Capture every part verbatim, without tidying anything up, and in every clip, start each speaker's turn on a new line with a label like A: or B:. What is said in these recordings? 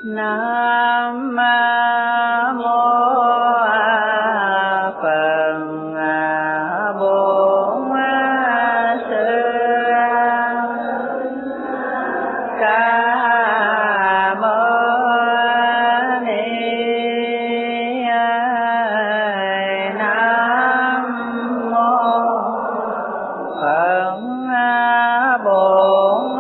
A: Nam mô Phật Bổn Sư Ca Mâu Ni. Nam mô Phật Bổn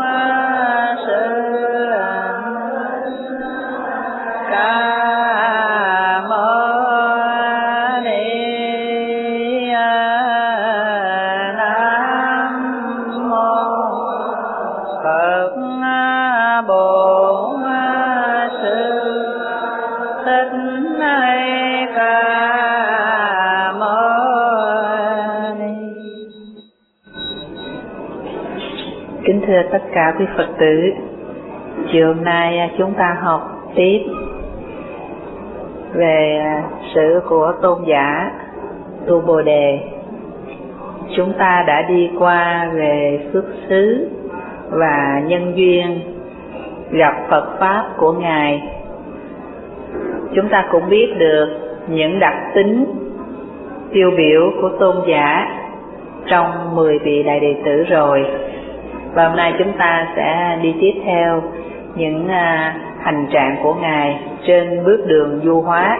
A: Thưa tất cả quý Phật tử, chiều nay chúng ta học tiếp về sự của tôn giả Tu Bồ Đề. Chúng ta đã đi qua về phước xứ và nhân duyên gặp Phật Pháp của Ngài. Chúng ta cũng biết được những đặc tính tiêu biểu của tôn giả trong mười vị đại đệ tử rồi. Và hôm nay chúng ta sẽ đi tiếp theo những uh, hành trạng của Ngài trên bước đường du hóa.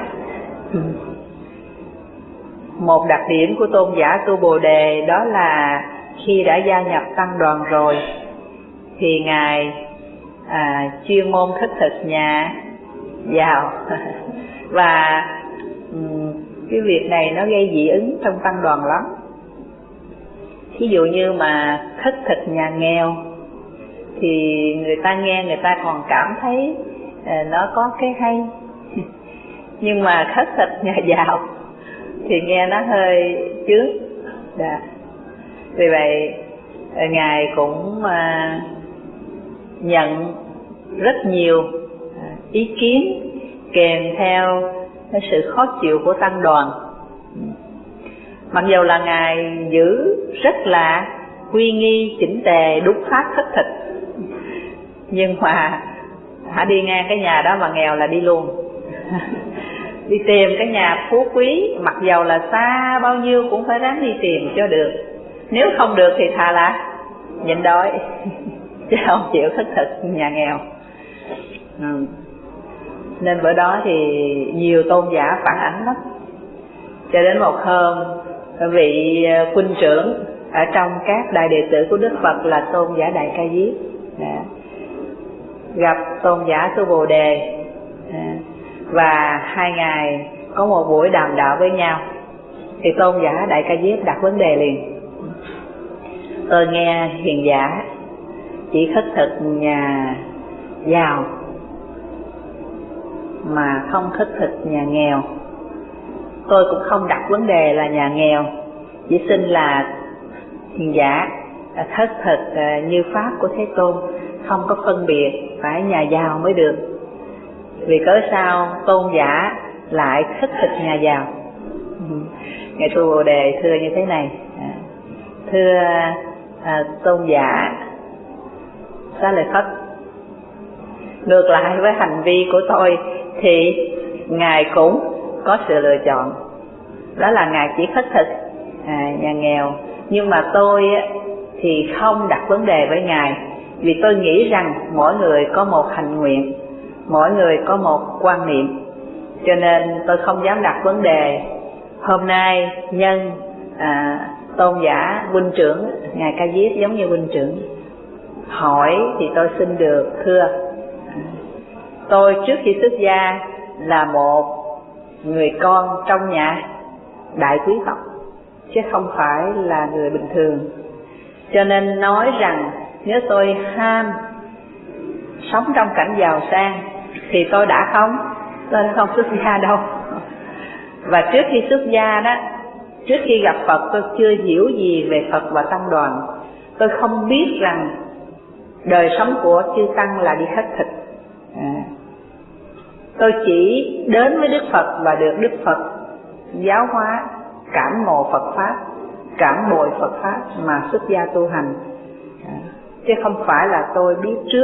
A: Một đặc điểm của tôn giả Tu Bồ Đề đó là khi đã gia nhập tăng đoàn rồi thì Ngài à, chuyên môn khất thực nhà giàu. Và um, cái việc này nó gây dị ứng trong tăng đoàn lắm. Ví dụ như mà khất thực nhà nghèo thì người ta nghe người ta còn cảm thấy uh, nó có cái hay. Nhưng mà khất thực nhà giàu thì nghe nó hơi chướng. Đã. Vì vậy Ngài cũng uh, nhận rất nhiều uh, ý kiến kèm theo cái sự khó chịu của tăng đoàn. Mặc dù là Ngài giữ rất là uy nghi chỉnh tề đúng pháp khất thực, nhưng mà hả đi ngang cái nhà đó mà nghèo là đi luôn. Đi tìm cái nhà phú quý, mặc dầu là xa bao nhiêu cũng phải ráng đi tìm cho được. Nếu không được thì thà là nhịn đói, chứ không chịu khất thực nhà nghèo. Ừ. Nên bữa đó thì nhiều tôn giả phản ảnh lắm. Cho đến một hôm, vị huynh trưởng ở trong các đại đệ tử của Đức Phật là tôn giả Đại Ca Diếp gặp tôn giả Tu Bồ Đề, và hai ngài có một buổi đàm đạo với nhau. Thì tôn giả Đại Ca Diếp đặt vấn đề liền: tôi nghe hiền giả chỉ khất thực nhà giàu mà không khất thực nhà nghèo. Tôi cũng không đặt vấn đề là nhà nghèo, chỉ xin là hiền giả khất thực như pháp của Thế Tôn, không có phân biệt phải nhà giàu mới được. Vì cớ sao tôn giả lại khất thực nhà giàu? Ngài Tu Bồ Đề thưa như thế này: thưa à, tôn giả Xá Lợi Phất, ngược lại với hành vi của tôi thì Ngài cũng có sự lựa chọn, đó là Ngài chỉ khất thực à, nhà nghèo. Nhưng mà tôi thì không đặt vấn đề với Ngài, vì tôi nghĩ rằng mỗi người có một hành nguyện, mỗi người có một quan niệm, cho nên tôi không dám đặt vấn đề. Hôm nay nhân à, tôn giả huynh trưởng Ngài Ca Diếp giống như huynh trưởng hỏi thì tôi xin được thưa. Tôi trước khi xuất gia là một người con trong nhà đại quý tộc, chứ không phải là người bình thường. Cho nên nói rằng nếu tôi ham sống trong cảnh giàu sang thì tôi đã không, tôi đã không xuất gia đâu. Và trước khi xuất gia đó, trước khi gặp Phật tôi chưa hiểu gì về Phật và tăng đoàn. Tôi không biết rằng đời sống của chư tăng là đi khất thực. À, tôi chỉ đến với Đức Phật và được Đức Phật giáo hóa, cảm ngộ Phật Pháp, cảm bồi Phật Pháp mà xuất gia tu hành. À, chứ không phải là tôi biết trước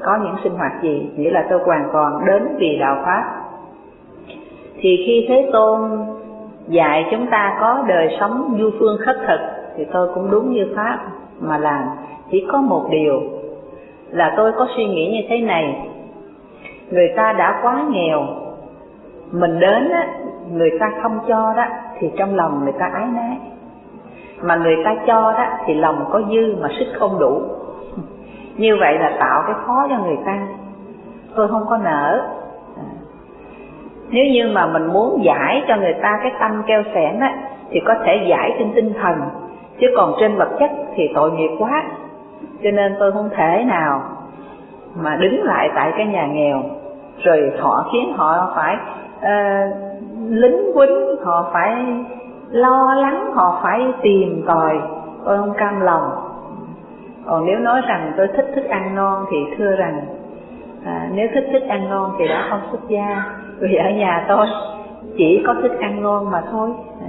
A: có những sinh hoạt gì, nghĩa là tôi hoàn toàn đến vì đạo Pháp. Thì khi Thế Tôn dạy chúng ta có đời sống du phương khất thực thì tôi cũng đúng như Pháp mà làm. Chỉ có một điều là tôi có suy nghĩ như thế này: người ta đã quá nghèo, mình đến á, người ta không cho đó thì trong lòng người ta ái nái, mà người ta cho đó thì lòng có dư mà sức không đủ. Như vậy là tạo cái khó cho người ta, tôi không có nỡ. Nếu như mà mình muốn giải cho người ta cái tâm keo xẻn á thì có thể giải trên tinh thần, chứ còn trên vật chất thì tội nghiệp quá. Cho nên tôi không thể nào mà đứng lại tại cái nhà nghèo rồi họ khiến họ phải uh, lính quýnh, họ phải lo lắng, họ phải tìm tòi, tôi không cam lòng. Còn nếu nói rằng tôi thích thức ăn ngon thì thưa rằng à, nếu thích thức ăn ngon thì đã không xuất gia, vì ở nhà tôi chỉ có thức ăn ngon mà thôi.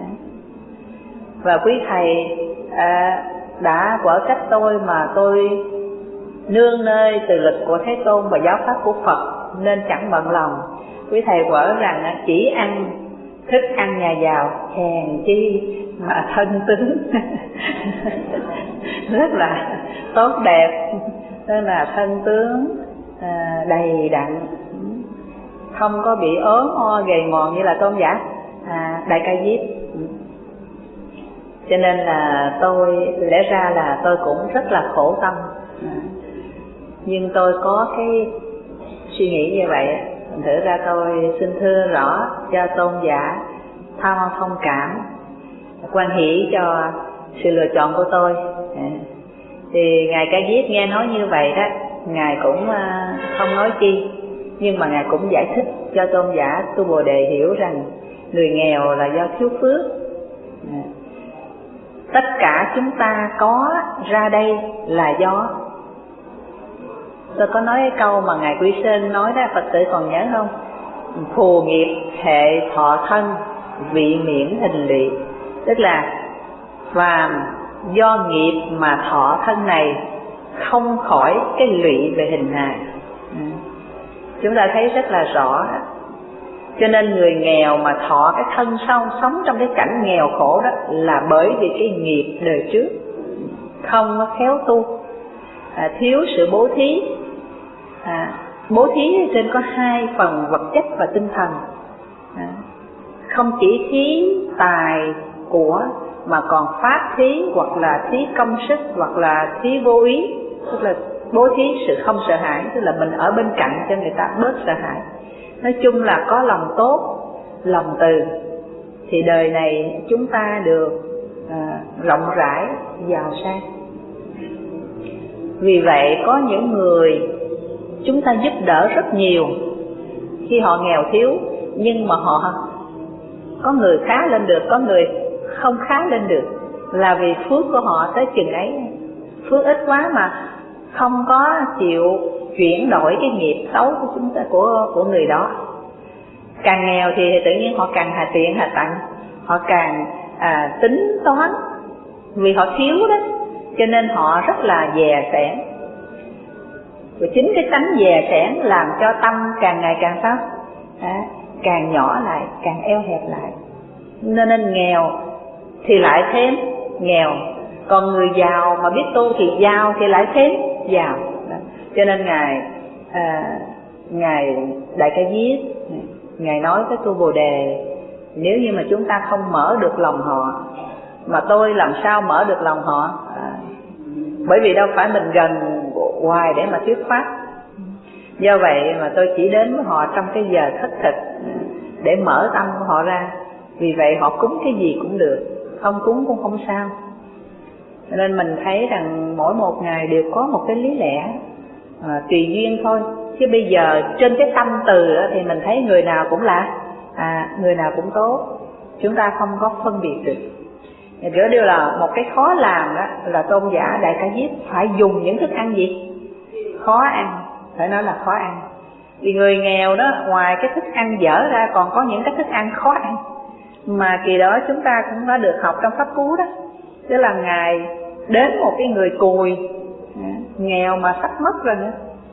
A: Và quý thầy à, đã quở trách tôi mà tôi nương nơi từ lực của Thế Tôn và giáo pháp của Phật nên chẳng bận lòng. Quý thầy quở rằng chỉ ăn thức ăn nhà giàu, hèn chi mà thân tướng rất là tốt đẹp, tức là thân tướng à, đầy đặn, không có bị ốm o gầy mòn như là tôn giả à, Đại Ca Diếp. Cho nên là tôi lẽ ra là tôi cũng rất là khổ tâm, nhưng tôi có cái suy nghĩ như vậy. Thành thử ra tôi xin thưa rõ cho tôn giả tha thông cảm, quan hỷ cho sự lựa chọn của tôi. Thì Ngài Ca Diếp nghe nói như vậy đó, Ngài cũng không nói chi, nhưng mà Ngài cũng giải thích cho tôn giả Tu Bồ Đề hiểu rằng người nghèo là do thiếu phước. Tất cả chúng ta có ra đây là do, tôi có nói cái câu mà Ngài Quy Sơn nói đó, Phật tử còn nhớ không? Phù nghiệp hệ thọ thân, vị miễn hình lụy. Tức là phàm do nghiệp mà thọ thân này, không khỏi cái lụy về hình hài. Chúng ta thấy rất là rõ. Cho nên người nghèo mà thọ cái thân sau, sống trong cái cảnh nghèo khổ đó là bởi vì cái nghiệp đời trước không có khéo tu, à, thiếu sự bố thí. à, Bố thí trên có hai phần, vật chất và tinh thần. à, Không chỉ thí tài của mà còn pháp thí, hoặc là thí công sức, hoặc là thí vô ý, tức là bố thí sự không sợ hãi, tức là mình ở bên cạnh cho người ta bớt sợ hãi. Nói chung là có lòng tốt, lòng từ, thì đời này chúng ta được à, rộng rãi, giàu sang. Vì vậy có những người chúng ta giúp đỡ rất nhiều khi họ nghèo thiếu, nhưng mà họ có người khá lên được, có người không khá lên được, là vì phước của họ tới chừng ấy, phước ít quá mà không có chịu chuyển đổi cái nghiệp xấu của chúng ta, của của người đó. Càng nghèo thì tự nhiên họ càng hà tiện hà tặng, họ càng à, tính toán, vì họ thiếu đó, cho nên họ rất là dè sẻn. Và chính cái tánh dè sẻn làm cho tâm càng ngày càng sao? À, càng nhỏ lại, càng eo hẹp lại. Nên, nên nghèo thì lại thêm nghèo, còn người giàu mà biết tu thì giàu thì lại thêm giàu. Đó. Cho nên ngài à, ngài Đại Ca Diếp, ngài nói với Tu Bồ Đề, nếu như mà chúng ta không mở được lòng họ, mà tôi làm sao mở được lòng họ? À, bởi vì đâu phải mình gần hoài để mà thuyết pháp. Do vậy mà tôi chỉ đến với họ trong cái giờ thất thực để mở tâm của họ ra. Vì vậy họ cúng cái gì cũng được, không cúng cũng không sao. Cho nên mình thấy rằng mỗi một ngày đều có một cái lý lẽ, à, tùy duyên thôi. Chứ bây giờ trên cái tâm từ thì mình thấy người nào cũng là à, người nào cũng tốt, chúng ta không có phân biệt được. Rửa điều là một cái khó làm đó là tôn giả Đại Ca Diếp phải dùng những thức ăn gì? Khó ăn, phải nói là khó ăn. Vì người nghèo đó, ngoài cái thức ăn dở ra còn có những cái thức ăn khó ăn, mà kỳ đó chúng ta cũng đã được học trong Pháp Cú đó. Tức là Ngài đến một cái người cùi, nghèo mà sắp mất rồi nữa,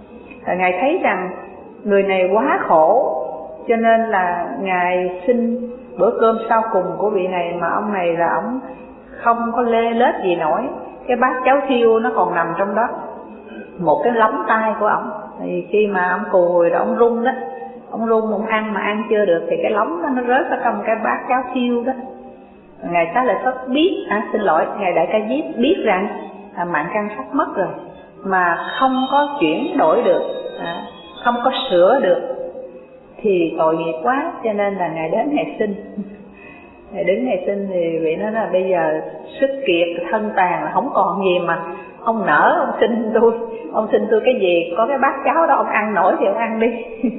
A: Và Ngài thấy rằng người này quá khổ, cho nên là Ngài xin bữa cơm sau cùng của vị này, mà ông này là ông không có lê lết gì nổi, cái bát cháo thiêu nó còn nằm trong đó, một cái lóng tay của ông. Thì khi mà ông cùi rồi ông rung đó, ông rung ông ăn mà ăn chưa được thì cái lóng đó nó rớt vào trong cái bát cháo thiêu đó. Ngài Xá Lợi Phất biết, à, xin lỗi, Ngài Đại Ca Diếp biết rằng à, mạng căn sắp mất rồi mà không có chuyển đổi được, à, không có sửa được thì tội nghiệp quá, cho nên là Ngài đến Ngài xin. Ngài đến Ngài xin thì vị nói là bây giờ sức kiệt thân tàn là không còn gì mà ông nỡ ông xin tôi, ông xin tôi cái gì, có cái bát cháo đó ông ăn nổi thì ông ăn đi.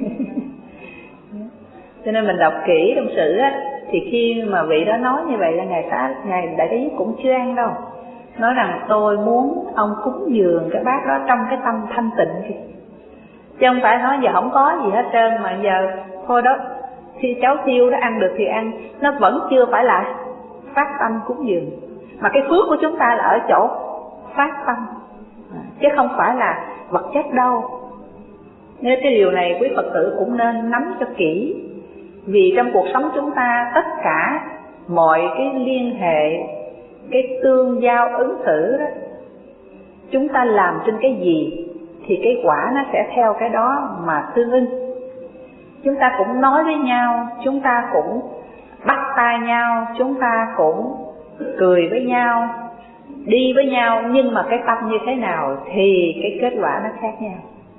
A: Cho nên mình đọc kỹ trong sử á, thì khi mà vị đó nói như vậy là Ngài Xá, Ngài Đại Ca Diếp cũng chưa ăn đâu, nói rằng tôi muốn ông cúng dường cái bát đó trong cái tâm thanh tịnh kìa, chứ không phải nói giờ không có gì hết trơn mà giờ thôi đó, khi cháu thiêu đó ăn được thì ăn, nó vẫn chưa phải là phát tâm cúng dường, mà cái phước của chúng ta là ở chỗ phát tâm, chứ không phải là vật chất đâu. Nên cái điều này quý Phật tử cũng nên nắm cho kỹ, vì trong cuộc sống chúng ta tất cả mọi cái liên hệ, cái tương giao ứng xử đó, chúng ta làm trên cái gì thì cái quả nó sẽ theo cái đó mà tương ưng. Chúng ta cũng nói với nhau, chúng ta cũng bắt tay nhau, chúng ta cũng cười với nhau, đi với nhau, nhưng mà cái tâm như thế nào thì cái kết quả nó khác nhau.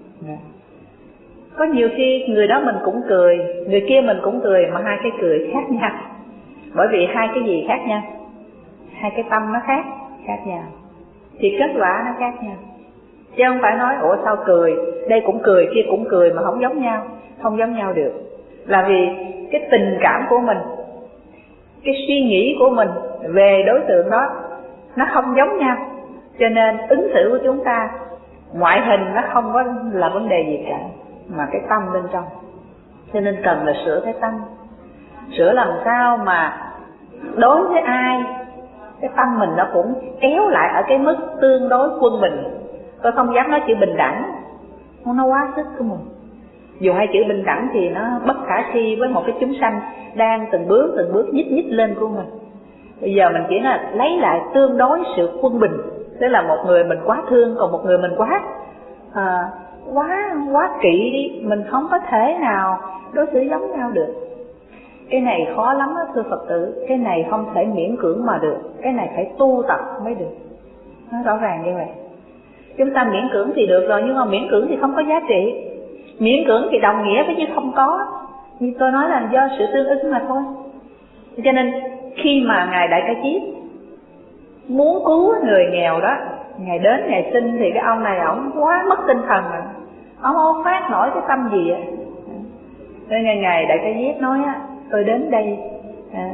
A: Có nhiều khi người đó mình cũng cười, người kia mình cũng cười, mà hai cái cười khác nhau. Bởi vì hai cái gì khác nhau? Hai cái tâm nó khác, khác nhau, thì kết quả nó khác nhau. Chứ không phải nói ủa sao cười, đây cũng cười, kia cũng cười mà không giống nhau. Không giống nhau được, là vì cái tình cảm của mình, cái suy nghĩ của mình về đối tượng đó nó không giống nhau, cho nên ứng xử của chúng ta, ngoại hình nó không có là vấn đề gì cả, mà cái tâm bên trong. Cho nên cần là sửa cái tâm, sửa làm sao mà đối với ai cái tâm mình nó cũng kéo lại ở cái mức tương đối quân bình. Tôi không dám nói chữ bình đẳng, nó quá sức của mình. Dù hai chữ bình đẳng thì nó bất khả thi với một cái chúng sanh đang từng bước từng bước nhích nhích lên của mình. Bây giờ mình chỉ là lấy lại tương đối sự quân bình, tức là một người mình quá thương, còn một người mình quá à, quá quá kỵ đi, mình không có thể nào đối xử giống nhau được. Cái này khó lắm đó thưa Phật tử, cái này không thể miễn cưỡng mà được, cái này phải tu tập mới được. Nó rõ ràng như vậy. Chúng ta miễn cưỡng thì được rồi, nhưng mà miễn cưỡng thì không có giá trị. Miễn cưỡng thì đồng nghĩa với như không có. Như tôi nói là do sự tương ứng mà thôi. Cho nên khi mà Ngài Đại Ca Diếp muốn cứu người nghèo đó, Ngài đến Ngài xin thì cái ông này ổng quá mất tinh thần rồi, ông không phát nổi cái tâm gì á. Nên Ngài Đại Ca Diếp nói á, tôi đến đây à,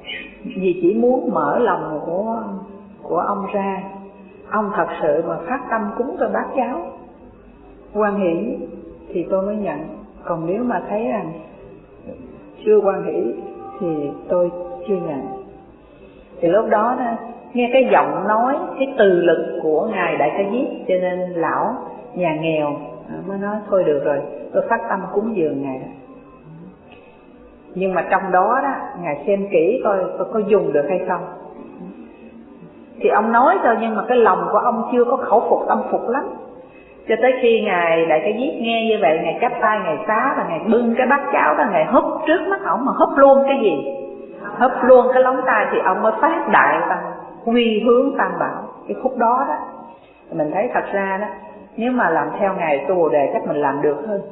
A: vì chỉ muốn mở lòng của của ông ra. Ông thật sự mà phát tâm cúng tôi bát cháo hoan hỷ thì tôi mới nhận, còn nếu mà thấy rằng chưa hoan hỷ thì tôi chưa nhận. Thì lúc đó, đó nghe cái giọng nói, cái từ lực của Ngài Đại Ca Diếp, cho nên lão nhà nghèo mới nói thôi được rồi, tôi phát tâm cúng dường Ngài đó. Nhưng mà trong đó đó Ngài xem kỹ coi tôi có dùng được hay không. Thì ông nói thôi, nhưng mà cái lòng của ông chưa có khẩu phục tâm phục lắm. Cho tới khi Ngài Đại Ca Diếp nghe như vậy, Ngài chắp tay Ngài xá và Ngài bưng cái bát cháo đó, Ngài húp trước mắt ổng, mà húp luôn cái gì? Húp luôn cái lóng tay, thì ông mới phát đại tâm, quy hướng tam bảo. Cái khúc đó đó mình thấy thật ra đó, nếu mà làm theo Ngài Tu Bồ Đề chắc mình làm được hơn.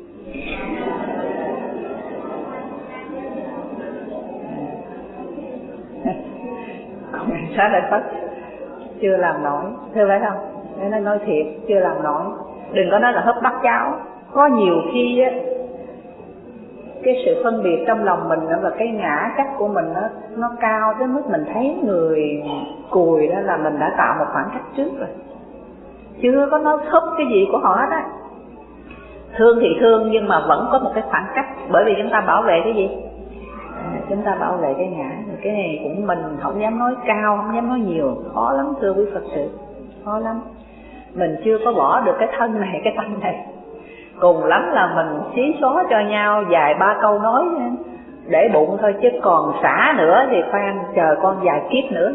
A: Còn Ngài Xá Lợi Phất chưa làm nổi, thưa phải không? Để nó nói thiệt, chưa làm nổi. Đừng có nói là húp bát cháo. Có nhiều khi á, cái sự phân biệt trong lòng mình đó, và cái ngã chấp của mình nó nó cao tới mức mình thấy người cùi đó là mình đã tạo một khoảng cách trước rồi, chưa có nói húp cái gì của họ hết á. Thương thì thương, nhưng mà vẫn có một cái khoảng cách, bởi vì chúng ta bảo vệ cái gì? À, chúng ta bảo vệ cái ngã. Cái này cũng mình không dám nói cao, không dám nói nhiều, khó lắm thưa quý Phật sự, khó lắm. Mình chưa có bỏ được cái thân này, cái tâm này, cùng lắm là mình xí xóa cho nhau vài ba câu nói để bụng thôi, chứ còn xả nữa thì khoan chờ con vài kiếp nữa.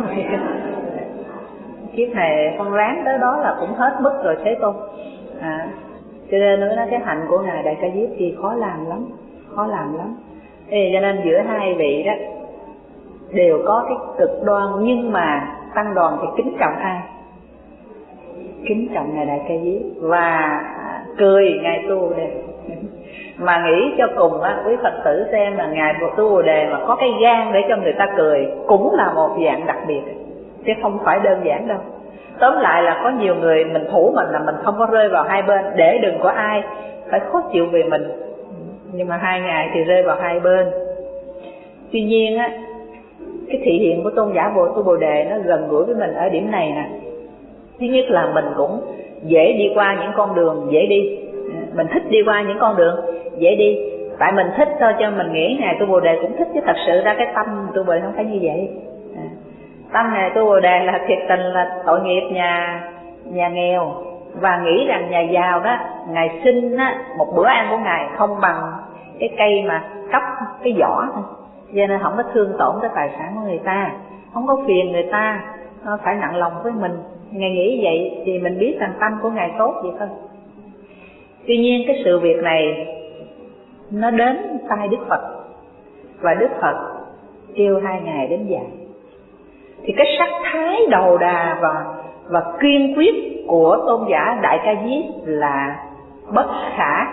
A: Kiếp này con ráng tới đó là cũng hết mức rồi Thế Tôn. À, cho nên nói cái hạnh của Ngài Đại Ca Diếp thì khó làm lắm, khó làm lắm. Thế cho nên giữa hai vị đó đều có cái cực đoan, nhưng mà tăng đoàn thì kính trọng ai? Kính trọng Ngài Đại Ca Diếp và cười Ngài Tu Bồ Đề. Mà nghĩ cho cùng á, quý Phật tử xem là Ngài Tu Bồ Đề mà có cái gan để cho người ta cười cũng là một dạng đặc biệt, chứ không phải đơn giản đâu. Tóm lại là có nhiều người mình thủ mình là mình không có rơi vào hai bên, để đừng có ai phải khó chịu về mình. Nhưng mà hai Ngài thì rơi vào hai bên. Tuy nhiên á, cái thị hiện của tôn giả Bồ Tu Bồ Đề nó gần gũi với mình ở điểm này nè. Thứ nhất là mình cũng dễ đi qua những con đường dễ đi, mình thích đi qua những con đường dễ đi, tại mình thích thôi, cho mình nghĩ Ngài Tu Bồ Đề cũng thích, chứ thật sự ra cái tâm Tu Bồ Đề không phải như vậy. À, tâm Ngài Tu Bồ Đề là thiệt tình là tội nghiệp nhà nhà nghèo, và nghĩ rằng nhà giàu đó Ngài xin á, một bữa ăn của Ngài không bằng cái cây mà cắp cái vỏ thôi, cho nên không có thương tổn tới tài sản của người ta, không có phiền người ta phải nặng lòng với mình. Ngài nghĩ vậy thì mình biết rằng tâm của Ngài tốt vậy thôi. Tuy nhiên cái sự việc này nó đến tai Đức Phật, và Đức Phật kêu hai Ngài đến dạy. Thì cái sắc thái đầu đà và và kiên quyết của tôn giả Đại Ca Diếp là bất khả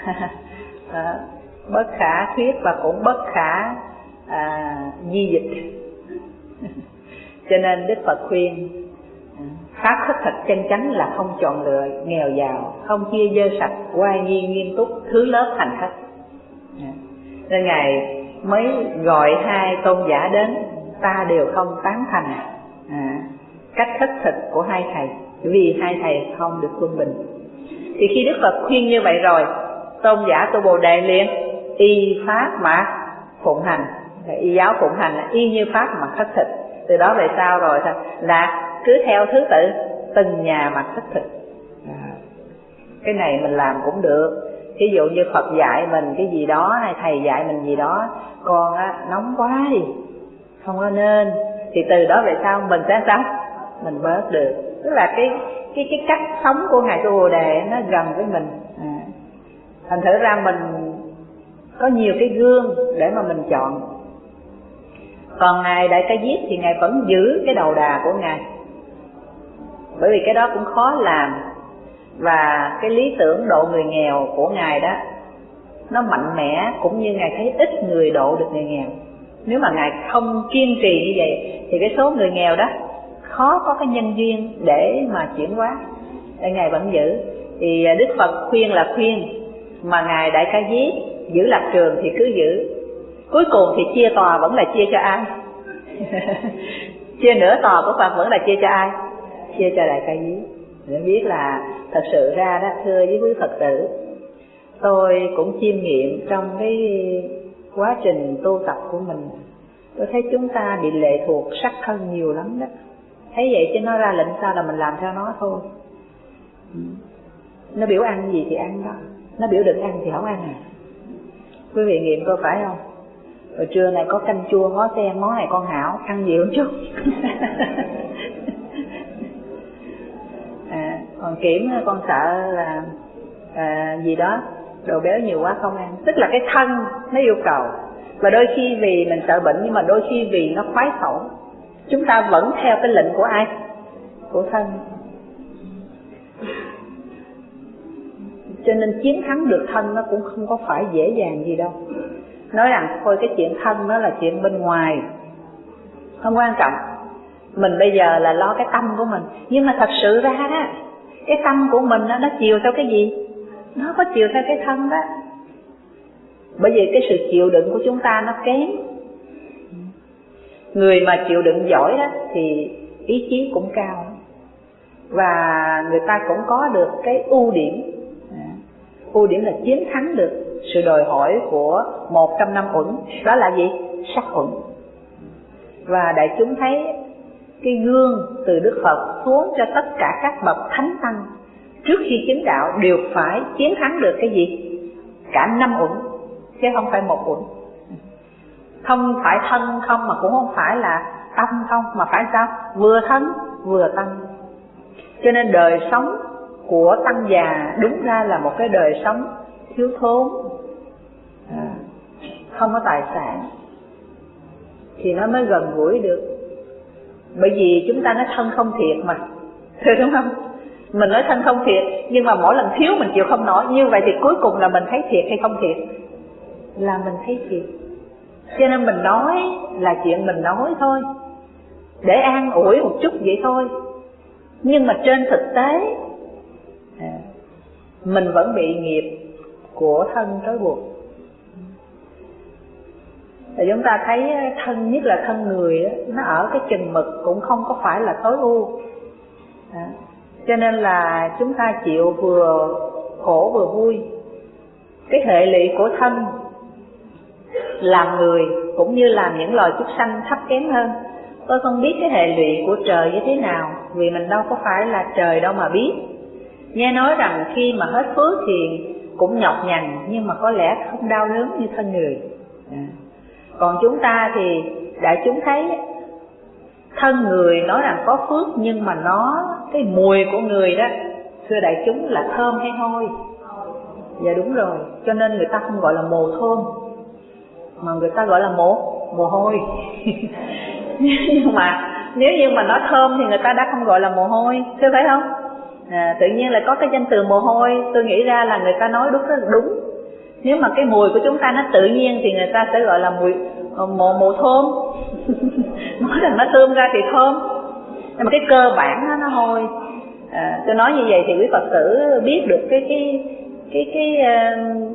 A: bất khả thuyết và cũng bất khả à, di dịch. Cho nên Đức Phật khuyên pháp khất thực chân chánh là không chọn lựa nghèo giàu, không chia dơ sạch, oai nghi nghiêm túc, thứ lớp hành khách. Nên Ngài mới gọi hai tôn giả đến, ta đều không tán thành à, cách khất thực của hai thầy, vì hai thầy không được quân bình. Thì khi Đức Phật khuyên như vậy rồi, tôn giả Tu Bồ Đề liền y pháp mà phụng hành. Y giáo phụng hành là y như pháp mà khất thực. Từ đó về sau rồi là cứ theo thứ tự từng nhà mà khất thực. À, cái này mình làm cũng được. Ví dụ như Phật dạy mình cái gì đó, hay thầy dạy mình gì đó, con á, nóng quá đi, không có nên, thì từ đó về sau mình sẽ sao? Mình bớt được. Tức là cái cái cái cách sống của Ngài Tu Bồ Đề nó gần với mình. À, thành thử ra mình có nhiều cái gương để mà mình chọn. Còn Ngài Đại Ca Diếp thì Ngài vẫn giữ cái đầu đà của Ngài, bởi vì cái đó cũng khó làm. Và cái lý tưởng độ người nghèo của Ngài đó nó mạnh mẽ, cũng như Ngài thấy ít người độ được người nghèo. Nếu mà Ngài không kiên trì như vậy thì cái số người nghèo đó khó có cái nhân duyên để mà chuyển hóa. Để Ngài vẫn giữ. Thì Đức Phật khuyên là khuyên, mà Ngài Đại Ca Diếp giữ lập trường thì cứ giữ. Cuối cùng thì chia tòa vẫn là chia cho ai? Chia nửa tòa của Phật vẫn là chia cho ai? Chia cho Đại Ca Diếp. Để biết là thật sự ra đó, thưa với quý Phật tử, tôi cũng chiêm nghiệm trong cái quá trình tu tập của mình, tôi thấy chúng ta bị lệ thuộc sắc thân nhiều lắm đó. Thấy vậy chứ nó ra lệnh sao là mình làm theo nó thôi. Nó biểu ăn gì thì ăn đó, nó biểu đừng ăn thì không ăn à. Quý vị nghiệm coi phải không? Rồi trưa này có canh chua ngó sen, món này con Hảo ăn nhiều chút. À, còn Kiểm con sợ là à, gì đó đồ béo nhiều quá không ăn. Tức là cái thân nó yêu cầu. Và đôi khi vì mình sợ bệnh, nhưng mà đôi khi vì nó khoái khẩu, chúng ta vẫn theo cái lệnh của ai? Của thân. Cho nên chiến thắng được thân nó cũng không có phải dễ dàng gì đâu. Nói rằng thôi cái chuyện thân nó là chuyện bên ngoài, không quan trọng. Mình bây giờ là lo cái tâm của mình. Nhưng mà thật sự ra đó, cái tâm của mình đó, nó chiều theo cái gì? Nó có chiều theo cái thân đó. Bởi vì cái sự chịu đựng của chúng ta nó kém. Người mà chịu đựng giỏi đó thì ý chí cũng cao, và người ta cũng có được cái ưu điểm. Ưu điểm là chiến thắng được sự đòi hỏi của một trong năm uẩn. Đó là gì? Sắc uẩn. Và đại chúng thấy cái gương từ Đức Phật xuống cho tất cả các bậc thánh tăng trước khi chứng đạo đều phải chiến thắng được cái gì? Cả năm uẩn, chứ không phải một uẩn. Không phải thân không mà cũng không phải là tâm không, mà phải sao? Vừa thân vừa tâm. Cho nên đời sống của tăng già đúng ra là một cái đời sống thiếu thốn, à, không có tài sản thì nó mới gần gũi được. Bởi vì chúng ta nói thân không thiệt mà, đúng không? Mình nói thân không thiệt, nhưng mà mỗi lần thiếu mình chịu không nổi. Như vậy thì cuối cùng là mình thấy thiệt hay không thiệt? Là mình thấy thiệt. Cho nên mình nói là chuyện mình nói thôi, để an ủi một chút vậy thôi. Nhưng mà trên thực tế à, mình vẫn bị nghiệp của thân trói buộc. Thì chúng ta thấy thân, nhất là thân người đó, nó ở cái chừng mực cũng không có phải là tối ưu à, cho nên là chúng ta chịu vừa khổ vừa vui. Cái hệ lụy của thân làm người cũng như làm những loài súc sanh thấp kém hơn. Tôi không biết cái hệ lụy của trời như thế nào, vì mình đâu có phải là trời đâu mà biết. Nghe nói rằng khi mà hết phước thì cũng nhọc nhằn, nhưng mà có lẽ không đau đớn như thân người à. Còn chúng ta thì đại chúng thấy thân người nói rằng có phước, nhưng mà nó, cái mùi của người đó, thưa đại chúng, là thơm hay hôi? Dạ đúng rồi, cho nên người ta không gọi là mồ thơm, mà người ta gọi là mồ, mồ hôi. Nhưng mà nếu như mà nó thơm thì người ta đã không gọi là mồ hôi, thưa phải không? À, tự nhiên lại có cái danh từ mồ hôi, tôi nghĩ ra là người ta nói đúng, rất là đúng. Nếu mà cái mùi của chúng ta nó tự nhiên thì người ta sẽ gọi là mùi mồ mồ thơm. Nói rằng nó thơm ra thì thơm, nhưng mà cái cơ bản nó nó hôi. À, tôi nói như vậy thì quý Phật tử biết được cái cái cái cái cái,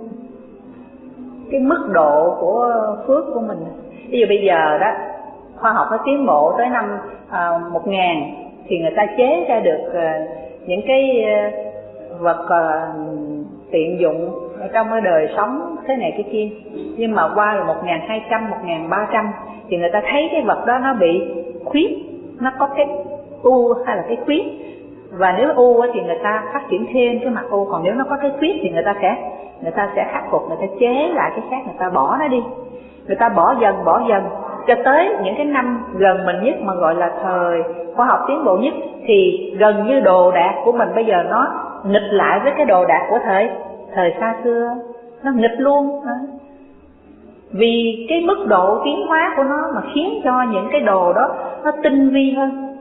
A: cái mức độ của phước của mình. Ví dụ bây giờ đó, khoa học nó tiến bộ tới năm à, một ngàn thì người ta chế ra được à, những cái à, vật à, tiện dụng ở trong cái đời sống thế này cái kia. Nhưng mà qua rồi một nghìn hai trăm, một nghìn ba trăm thì người ta thấy cái vật đó nó bị khuyết, nó có cái u hay là cái khuyết. Và nếu u thì người ta phát triển thêm cái mặt u, còn nếu nó có cái khuyết thì người ta sẽ người ta sẽ khắc phục, người ta chế lại cái khác, người ta bỏ nó đi. Người ta bỏ dần bỏ dần cho tới những cái năm gần mình nhất mà gọi là thời khoa học tiến bộ nhất, thì gần như đồ đạc của mình bây giờ nó nghịch lại với cái đồ đạc của thời thời xa xưa, nó nghịch luôn. Vì cái mức độ tiến hóa của nó mà khiến cho những cái đồ đó nó tinh vi hơn,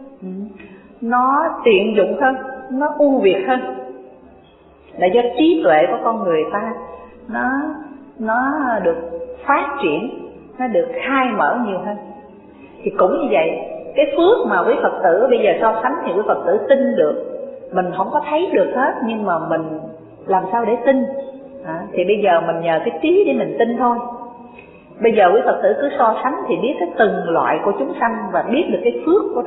A: nó tiện dụng hơn, nó ưu việt hơn, là do trí tuệ của con người ta nó nó được phát triển, nó được khai mở nhiều hơn. Thì cũng như vậy, cái phước mà quý Phật tử bây giờ so sánh thì quý Phật tử tin được, mình không có thấy được hết, nhưng mà mình làm sao để tin à, thì bây giờ mình nhờ cái trí để mình tin thôi. Bây giờ quý Phật tử cứ so sánh thì biết cái từng loại của chúng sanh và biết được cái phước của nó.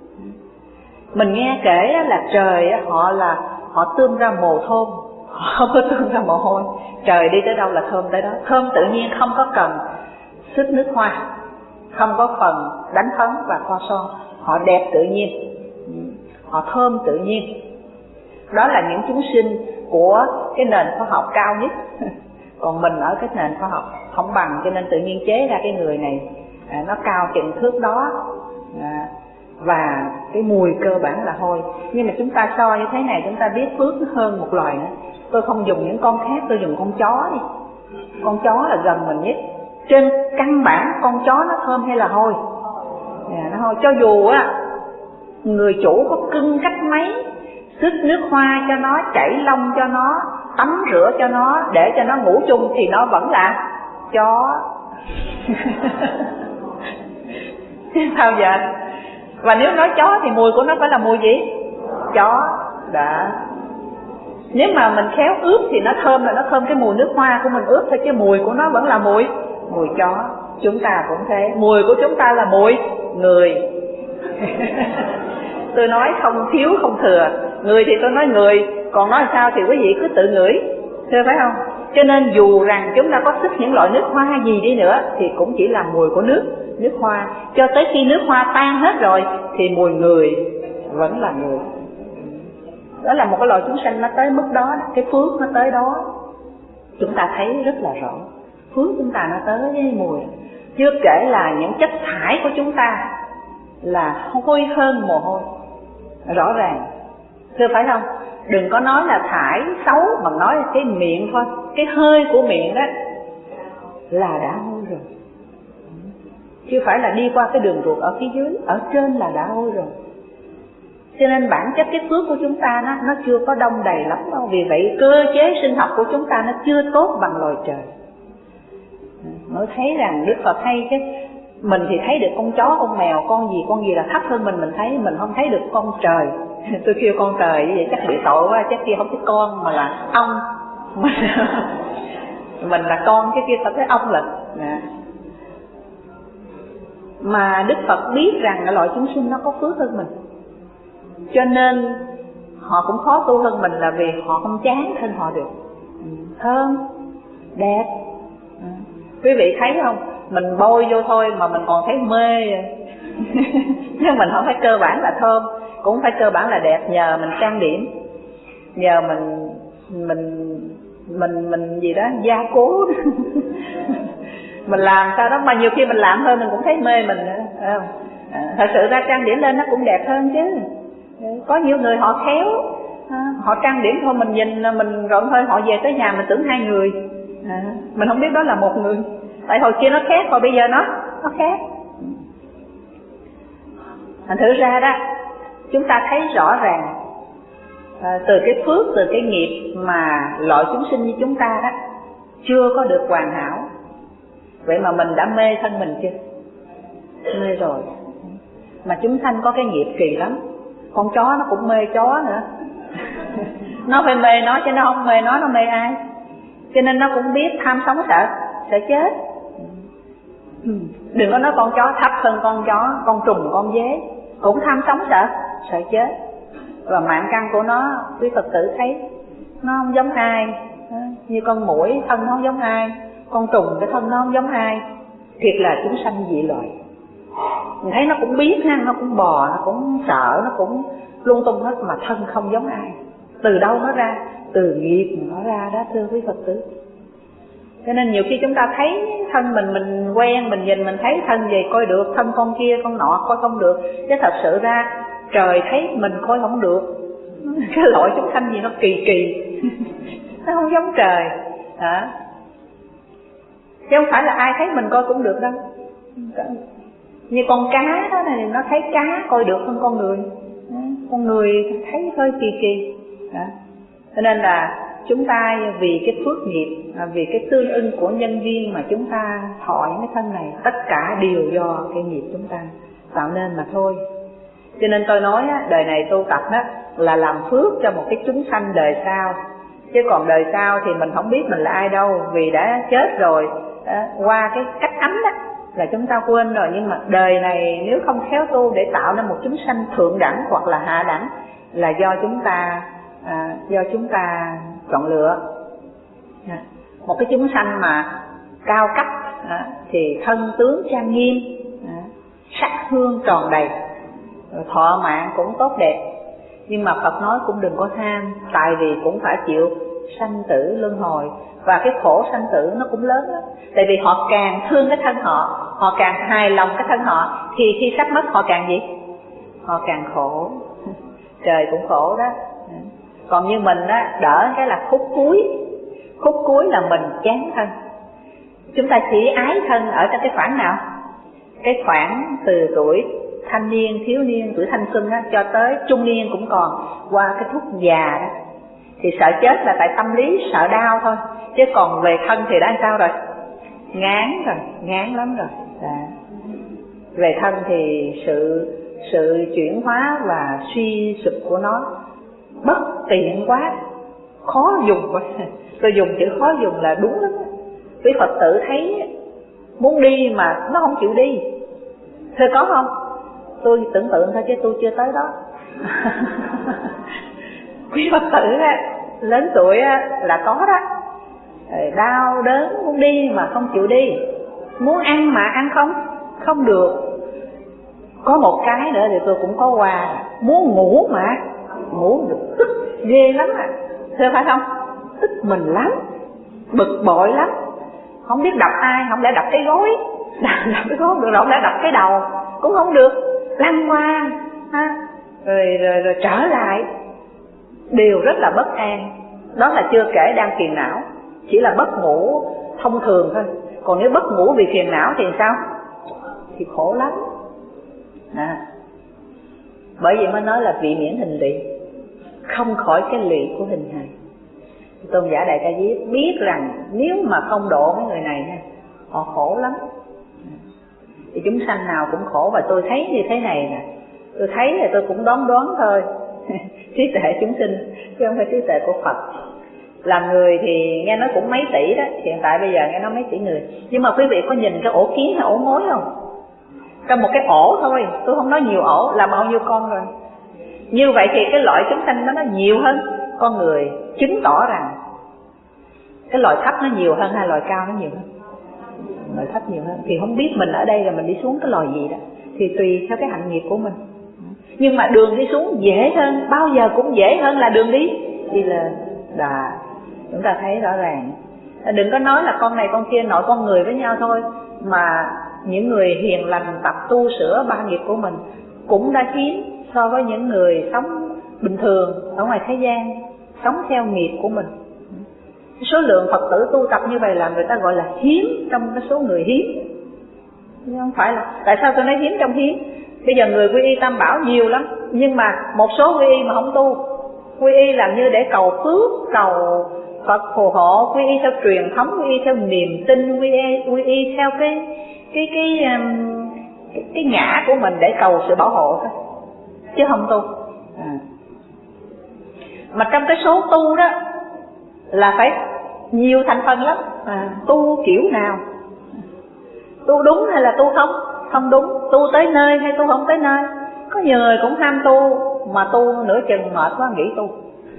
A: Mình nghe kể là trời họ là họ tươm ra mồ thơm, họ không có tươm ra mồ hôi. Trời đi tới đâu là thơm tới đó, thơm tự nhiên, không có cần xức nước hoa, không có phần đánh phấn và thoa son. Họ đẹp tự nhiên, họ thơm tự nhiên. Đó là những chúng sinh của cái nền khoa học cao nhất. Còn mình ở cái nền khoa học không bằng, cho nên tự nhiên chế ra cái người này à, nó cao chừng thước đó à, và cái mùi cơ bản là hôi. Nhưng mà chúng ta so như thế này, chúng ta biết phước nó hơn một loài nữa. Tôi không dùng những con khác, tôi dùng con chó đi. Con chó là gần mình nhất. Trên căn bản con chó nó thơm hay là hôi? À, nó hôi. Cho dù á người chủ có cưng cách mấy, xức nước hoa cho nó, chảy lông cho nó, tắm rửa cho nó, để cho nó ngủ chung, thì nó vẫn là chó. Sao vậy? Và nếu nói chó thì mùi của nó phải là mùi gì? Chó. Đã. Nếu mà mình khéo ướp thì nó thơm, là nó thơm cái mùi nước hoa của mình ướp thôi, chứ mùi của nó vẫn là mùi mùi chó. Chúng ta cũng thế, mùi của chúng ta là mùi người. Tôi nói không thiếu không thừa. Người thì tôi nói người, còn nói sao thì quý vị cứ tự ngửi, thưa phải không? Cho nên dù rằng chúng ta có xức những loại nước hoa gì đi nữa thì cũng chỉ là mùi của nước nước hoa. Cho tới khi nước hoa tan hết rồi thì mùi người vẫn là người. Đó là một cái loại chúng sanh nó tới mức đó, cái phước nó tới đó. Chúng ta thấy rất là rõ, phước chúng ta nó tới với mùi. Chưa kể là những chất thải của chúng ta là hôi hơn mồ hôi, rõ ràng, thưa phải không? Đừng có nói là thải xấu, mà nói là cái miệng thôi, cái hơi của miệng đó là đã hôi rồi, chứ phải là đi qua cái đường ruột ở phía dưới, ở trên là đã hôi rồi. Cho nên bản chất cái phước của chúng ta nó, nó chưa có đông đầy lắm đâu. Vì vậy cơ chế sinh học của chúng ta nó chưa tốt bằng loài trời. Mới thấy rằng Đức Phật hay chứ. Mình thì thấy được con chó, con mèo, con gì, con gì là thấp hơn mình, mình thấy, mình không thấy được con trời. Tôi kêu con trời như vậy chắc bị tội quá, chắc kia không phải con mà là ong. Mình là con, cái kia ta thấy ong là. Mà Đức Phật biết rằng là loại chúng sinh nó có phước hơn mình, cho nên họ cũng khó tu hơn mình, là vì họ không chán thân họ được. Thơm, đẹp. Quý vị thấy không, mình bôi vô thôi mà mình còn thấy mê. Nhưng mình không phải cơ bản là thơm, cũng phải cơ bản là đẹp, nhờ mình trang điểm, nhờ mình mình mình mình gì đó gia cố. Mình làm sao đó mà nhiều khi mình làm hơn mình cũng thấy mê mình nữa. À, thật sự ra trang điểm lên nó cũng đẹp hơn chứ. Có nhiều người họ khéo, à, họ trang điểm thôi mình nhìn mình rồi thôi họ về tới nhà mình tưởng hai người, à, mình không biết đó là một người. Tại hồi kia nó khác, hồi bây giờ nó nó khác. Thành thử ra đó, chúng ta thấy rõ ràng à, từ cái phước, từ cái nghiệp mà loại chúng sinh như chúng ta đó chưa có được hoàn hảo. Vậy mà mình đã mê thân mình chưa? Mê rồi. Mà chúng sanh có cái nghiệp kỳ lắm. Con chó nó cũng mê chó nữa. Nó phải mê nó chứ nó không mê nó, nó mê ai? Cho nên nó cũng biết tham sống sợ, sợ chết. Đừng có nói con chó thấp hơn con chó, con trùng, con dế cũng tham sống sợ, sợ chết. Và mạng căn của nó, quý Phật tử thấy nó không giống ai. Như con muỗi thân nó không giống ai, con trùng cái thân nó không giống ai. Thiệt là chúng sanh dị loại. Mình thấy nó cũng biết ha, nó cũng bò, nó cũng sợ, nó cũng lung tung hết, mà thân không giống ai. Từ đâu nó ra? Từ nghiệp nó ra đó, thưa quý Phật tử. Cho nên nhiều khi chúng ta thấy thân mình, mình quen, mình nhìn mình thấy thân về coi được, thân con kia, con nọ coi không được. Chứ thật sự ra trời thấy mình coi không được. Cái loại chúng sanh gì nó kỳ kỳ. Nó không giống trời à. Chứ không phải là ai thấy mình coi cũng được đâu. Như con cá đó này, nó thấy cá coi được hơn con người. Con người thấy hơi kỳ kỳ đó. Cho nên là chúng ta vì cái phước nghiệp, vì cái tương ưng của nhân duyên mà chúng ta thọ những cái thân này, tất cả đều do cái nghiệp chúng ta tạo nên mà thôi. Cho nên tôi nói đời này tu tập đó là làm phước cho một cái chúng sanh đời sau. Chứ còn đời sau thì mình không biết mình là ai đâu, vì đã chết rồi. Đó, qua cái cách ánh đó là chúng ta quên rồi. Nhưng mà đời này nếu không khéo tu để tạo nên một chúng sanh thượng đẳng hoặc là hạ đẳng là do chúng ta à, do chúng ta chọn lựa. À, một cái chúng sanh mà cao cấp à, thì thân tướng trang nghiêm, à, sắc hương tròn đầy, thọ mạng cũng tốt đẹp. Nhưng mà Phật nói cũng đừng có tham, tại vì cũng phải chịu sanh tử luân hồi. Và cái khổ sanh tử nó cũng lớn lắm. Tại vì họ càng thương cái thân họ, họ càng hài lòng cái thân họ, thì khi sắp mất họ càng gì? Họ càng khổ. Trời cũng khổ đó. Còn như mình á, đỡ cái là khúc cuối. Khúc cuối là mình chán thân. Chúng ta chỉ ái thân ở trong cái khoảng nào? Cái khoảng từ tuổi thanh niên, thiếu niên, tuổi thanh xuân á, cho tới trung niên cũng còn, qua cái thúc già đó. Thì sợ chết là tại tâm lý sợ đau thôi. Chứ còn về thân thì đã sao rồi? Ngán rồi, ngán lắm rồi. Đã. Về thân thì sự sự chuyển hóa và suy sụp của nó bất tiện quá, khó dùng quá. Tôi dùng chữ khó dùng là đúng lắm. Quý Phật tử thấy muốn đi mà nó không chịu đi. Thưa có không? Tôi tưởng tượng thôi chứ tôi chưa tới đó. Quý Phật tử á, lớn tuổi á, là có đó. Đau đớn muốn đi mà không chịu đi. Muốn ăn mà ăn không Không được. Có một cái nữa thì tôi cũng có qua, muốn ngủ mà ngủ được, tức ghê lắm à, thưa phải không? Tức mình lắm, bực bội lắm, không biết đập ai, không lẽ đập cái gối, đập cái gối được rồi, không lẽ đập cái đầu cũng không được, lăn qua ha, rồi, rồi rồi trở lại, đều rất là bất an. Đó là chưa kể đang phiền não, chỉ là bất ngủ thông thường thôi. Còn nếu bất ngủ vì phiền não thì sao? Thì khổ lắm à. Bởi vậy mới nói là vị miễn hình lụy, không khỏi cái lụy của hình hài. Tôn giả Đại Ca Diếp biết rằng nếu mà không độ mấy người này nha, họ khổ lắm. Thì chúng sanh nào cũng khổ, và tôi thấy như thế này nè, tôi thấy thì tôi cũng đoán đoán thôi. Trí tuệ chúng sinh chứ không phải trí tuệ của Phật. Làm người thì nghe nói cũng mấy tỷ đó, hiện tại bây giờ nghe nói mấy tỷ người. Nhưng mà quý vị có nhìn cái ổ kiến hay ổ mối không? Trong một cái ổ thôi, tôi không nói nhiều ổ, là bao nhiêu con rồi. Như vậy thì cái loại chúng sanh đó nó nhiều hơn con người, chứng tỏ rằng cái loài thấp nó nhiều hơn hay loài cao nó nhiều hơn? Loài thấp nhiều hơn. Thì không biết mình ở đây là mình đi xuống cái loài gì đó, thì tùy theo cái hạnh nghiệp của mình. Nhưng mà đường đi xuống dễ hơn, bao giờ cũng dễ hơn là đường đi đi lên. Đà, chúng ta thấy rõ ràng. Đừng có nói là con này con kia nội con người với nhau thôi, mà những người hiền lành tập tu sửa ba nghiệp của mình cũng đã hiếm so với những người sống bình thường ở ngoài thế gian, sống theo nghiệp của mình. Số lượng Phật tử tu tập như vậy là người ta gọi là hiếm trong cái số người hiếm. Nhưng không phải là, tại sao tôi nói hiếm trong hiếm? Bây giờ người quy y Tam Bảo nhiều lắm, nhưng mà một số quy y mà không tu. Quy y làm như để cầu phước, cầu Phật phù hộ, quy y theo truyền thống, quy y theo niềm tin, quy y, quy y theo cái cái cái, cái cái ngã của mình để cầu sự bảo hộ thôi, chứ không tu. À. Mà trong cái số tu đó là phải nhiều thành phần lắm. À, tu kiểu nào? Tu đúng hay là tu không? Không đúng. Tu tới nơi hay tu không tới nơi? Có nhiều người cũng ham tu mà tu nửa chừng mệt quá nghỉ tu.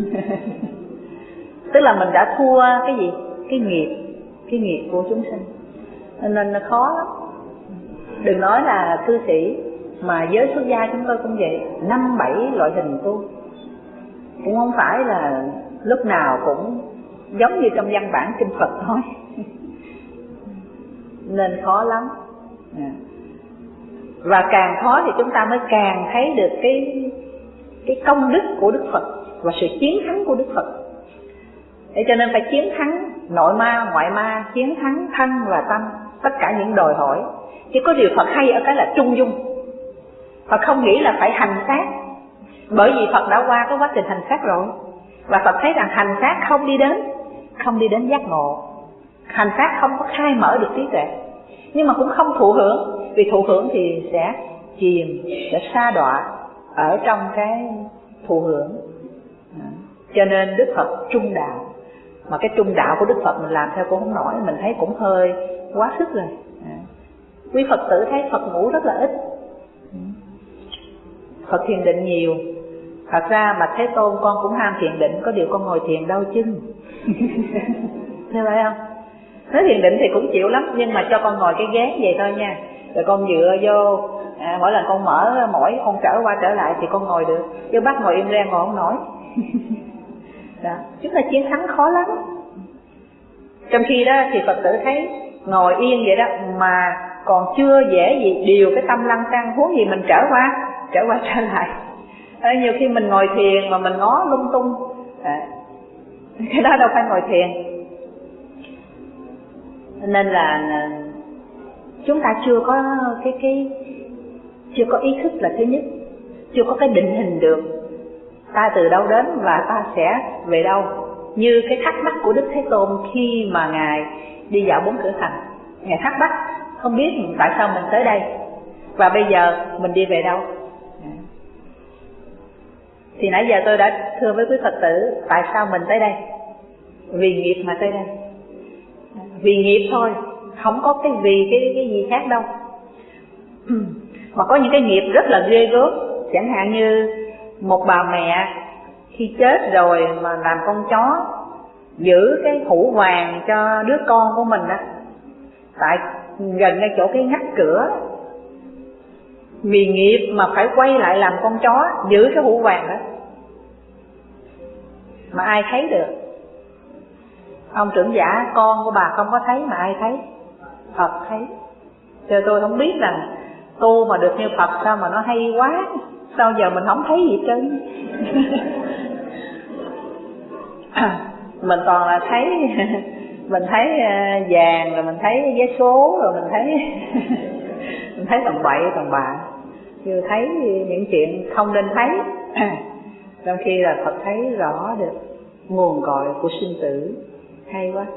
A: Tức là mình đã thua cái gì? Cái nghiệp, cái nghiệp của chúng sinh, nên nó khó lắm. Đừng nói là cư sĩ, mà giới xuất gia chúng tôi cũng vậy, năm bảy loại hình tu, cũng không phải là lúc nào cũng giống như trong văn bản kinh Phật thôi. Nên khó lắm. Và càng khó thì chúng ta mới càng thấy được cái cái công đức của Đức Phật và sự chiến thắng của Đức Phật. Thế cho nên phải chiến thắng nội ma, ngoại ma, chiến thắng thân và tâm, tất cả những đòi hỏi. Chỉ có điều Phật hay ở cái là trung dung. Phật không nghĩ là phải hành xác, bởi vì Phật đã qua cái quá trình hành xác rồi. Và Phật thấy rằng hành xác không đi đến Không đi đến giác ngộ, hành xác không có khai mở được trí tuệ. Nhưng mà cũng không thụ hưởng, vì thụ hưởng thì sẽ chìm, sẽ sa đọa ở trong cái thụ hưởng. Cho nên Đức Phật trung đạo. Mà cái trung đạo của Đức Phật mình làm theo cũng không nổi, mình thấy cũng hơi quá sức rồi. Quý Phật tử thấy Phật ngủ rất là ít, Phật thiền định nhiều. Thật ra mà Thế Tôn con cũng ham thiền định, có điều con ngồi thiền đau chân. Thấy phải không? Nói thiền định thì cũng chịu lắm, nhưng mà cho con ngồi cái ghế vậy thôi nha. Rồi con dựa vô, à, mỗi lần con mở mỏi, con trở qua trở lại thì con ngồi được. Chứ bắt ngồi im re ngồi không nổi. Đó, chúng ta chiến thắng khó lắm. Trong khi đó thì Phật tử thấy ngồi yên vậy đó mà còn chưa dễ gì điều cái tâm lăng xăng, huống gì mình trở qua trở qua trở lại. À, nhiều khi mình ngồi thiền mà mình ngó lung tung, à, cái đó đâu phải ngồi thiền. Nên là chúng ta chưa có cái cái chưa có ý thức là thứ nhất, chưa có cái định hình được ta từ đâu đến và ta sẽ về đâu. Như cái thắc mắc của Đức Thế Tôn khi mà Ngài đi dạo bốn cửa thành, Ngài thắc mắc không biết tại sao mình tới đây và bây giờ mình đi về đâu. Thì nãy giờ tôi đã thưa với quý Phật tử, tại sao mình tới đây? Vì nghiệp mà tới đây, vì nghiệp thôi, không có cái vì cái, cái gì khác đâu. Mà có những cái nghiệp rất là ghê gớm, chẳng hạn như một bà mẹ khi chết rồi mà làm con chó giữ cái hũ vàng cho đứa con của mình á, tại gần ngay chỗ cái ngách cửa, vì nghiệp mà phải quay lại làm con chó giữ cái hũ vàng đó. mà ai thấy được? Ông trưởng giả con của bà không có thấy mà ai thấy? Phật thấy. Cho tôi không biết rằng tu mà được như Phật sao mà nó hay quá, sao giờ mình không thấy gì trơn. Mình toàn là thấy mình thấy vàng, rồi mình thấy vé số, rồi mình thấy mình thấy tầm bậy tầm bạ, chưa thấy những chuyện không nên thấy. Trong khi là Phật thấy rõ được nguồn cội của sinh tử. Hay quá.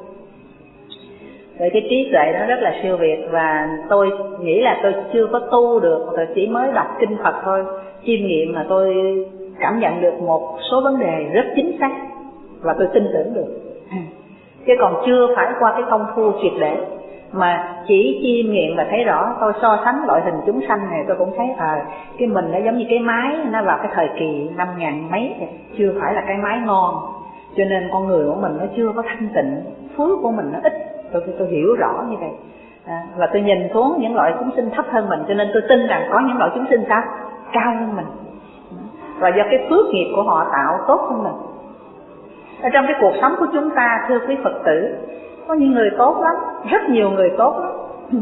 A: Vậy cái trí tuệ nó rất là siêu việt. Và tôi nghĩ là tôi chưa có tu được, tôi chỉ mới đọc kinh Phật thôi, chiêm nghiệm mà tôi cảm nhận được một số vấn đề rất chính xác và tôi tin tưởng được. Chứ còn chưa phải qua cái công phu triệt để, mà chỉ chiêm nghiệm và thấy rõ. Tôi so sánh loại hình chúng sanh này, tôi cũng thấy à, cái mình nó giống như cái máy, nó vào cái thời kỳ năm ngàn mấy, chưa phải là cái máy ngon, cho nên con người của mình nó chưa có thanh tịnh, phước của mình nó ít. Tôi, tôi hiểu rõ như vậy. À, và tôi nhìn xuống những loại chúng sinh thấp hơn mình, cho nên tôi tin rằng có những loại chúng sinh sao cao hơn mình, và do cái phước nghiệp của họ tạo tốt hơn mình. Ở trong cái cuộc sống của chúng ta, thưa quý Phật tử, có những người tốt lắm, rất nhiều người tốt lắm.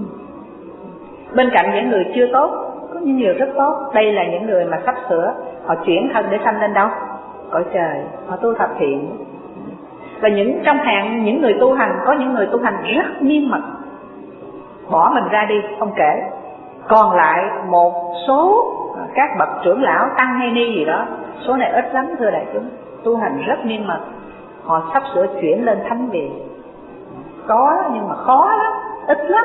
A: Bên cạnh những người chưa tốt, có những người rất tốt. Đây là những người mà sắp sửa họ chuyển thân để sanh lên đâu? Cõi trời, họ tu thập thiện. Và những trong hàng những người tu hành, có những người tu hành rất nghiêm mật, bỏ mình ra đi không kể, còn lại một số các bậc trưởng lão, tăng hay ni gì đó, số này ít lắm thưa đại chúng, tu hành rất nghiêm mật, họ sắp sửa chuyển lên thánh vị. Có nhưng mà khó lắm, ít lắm.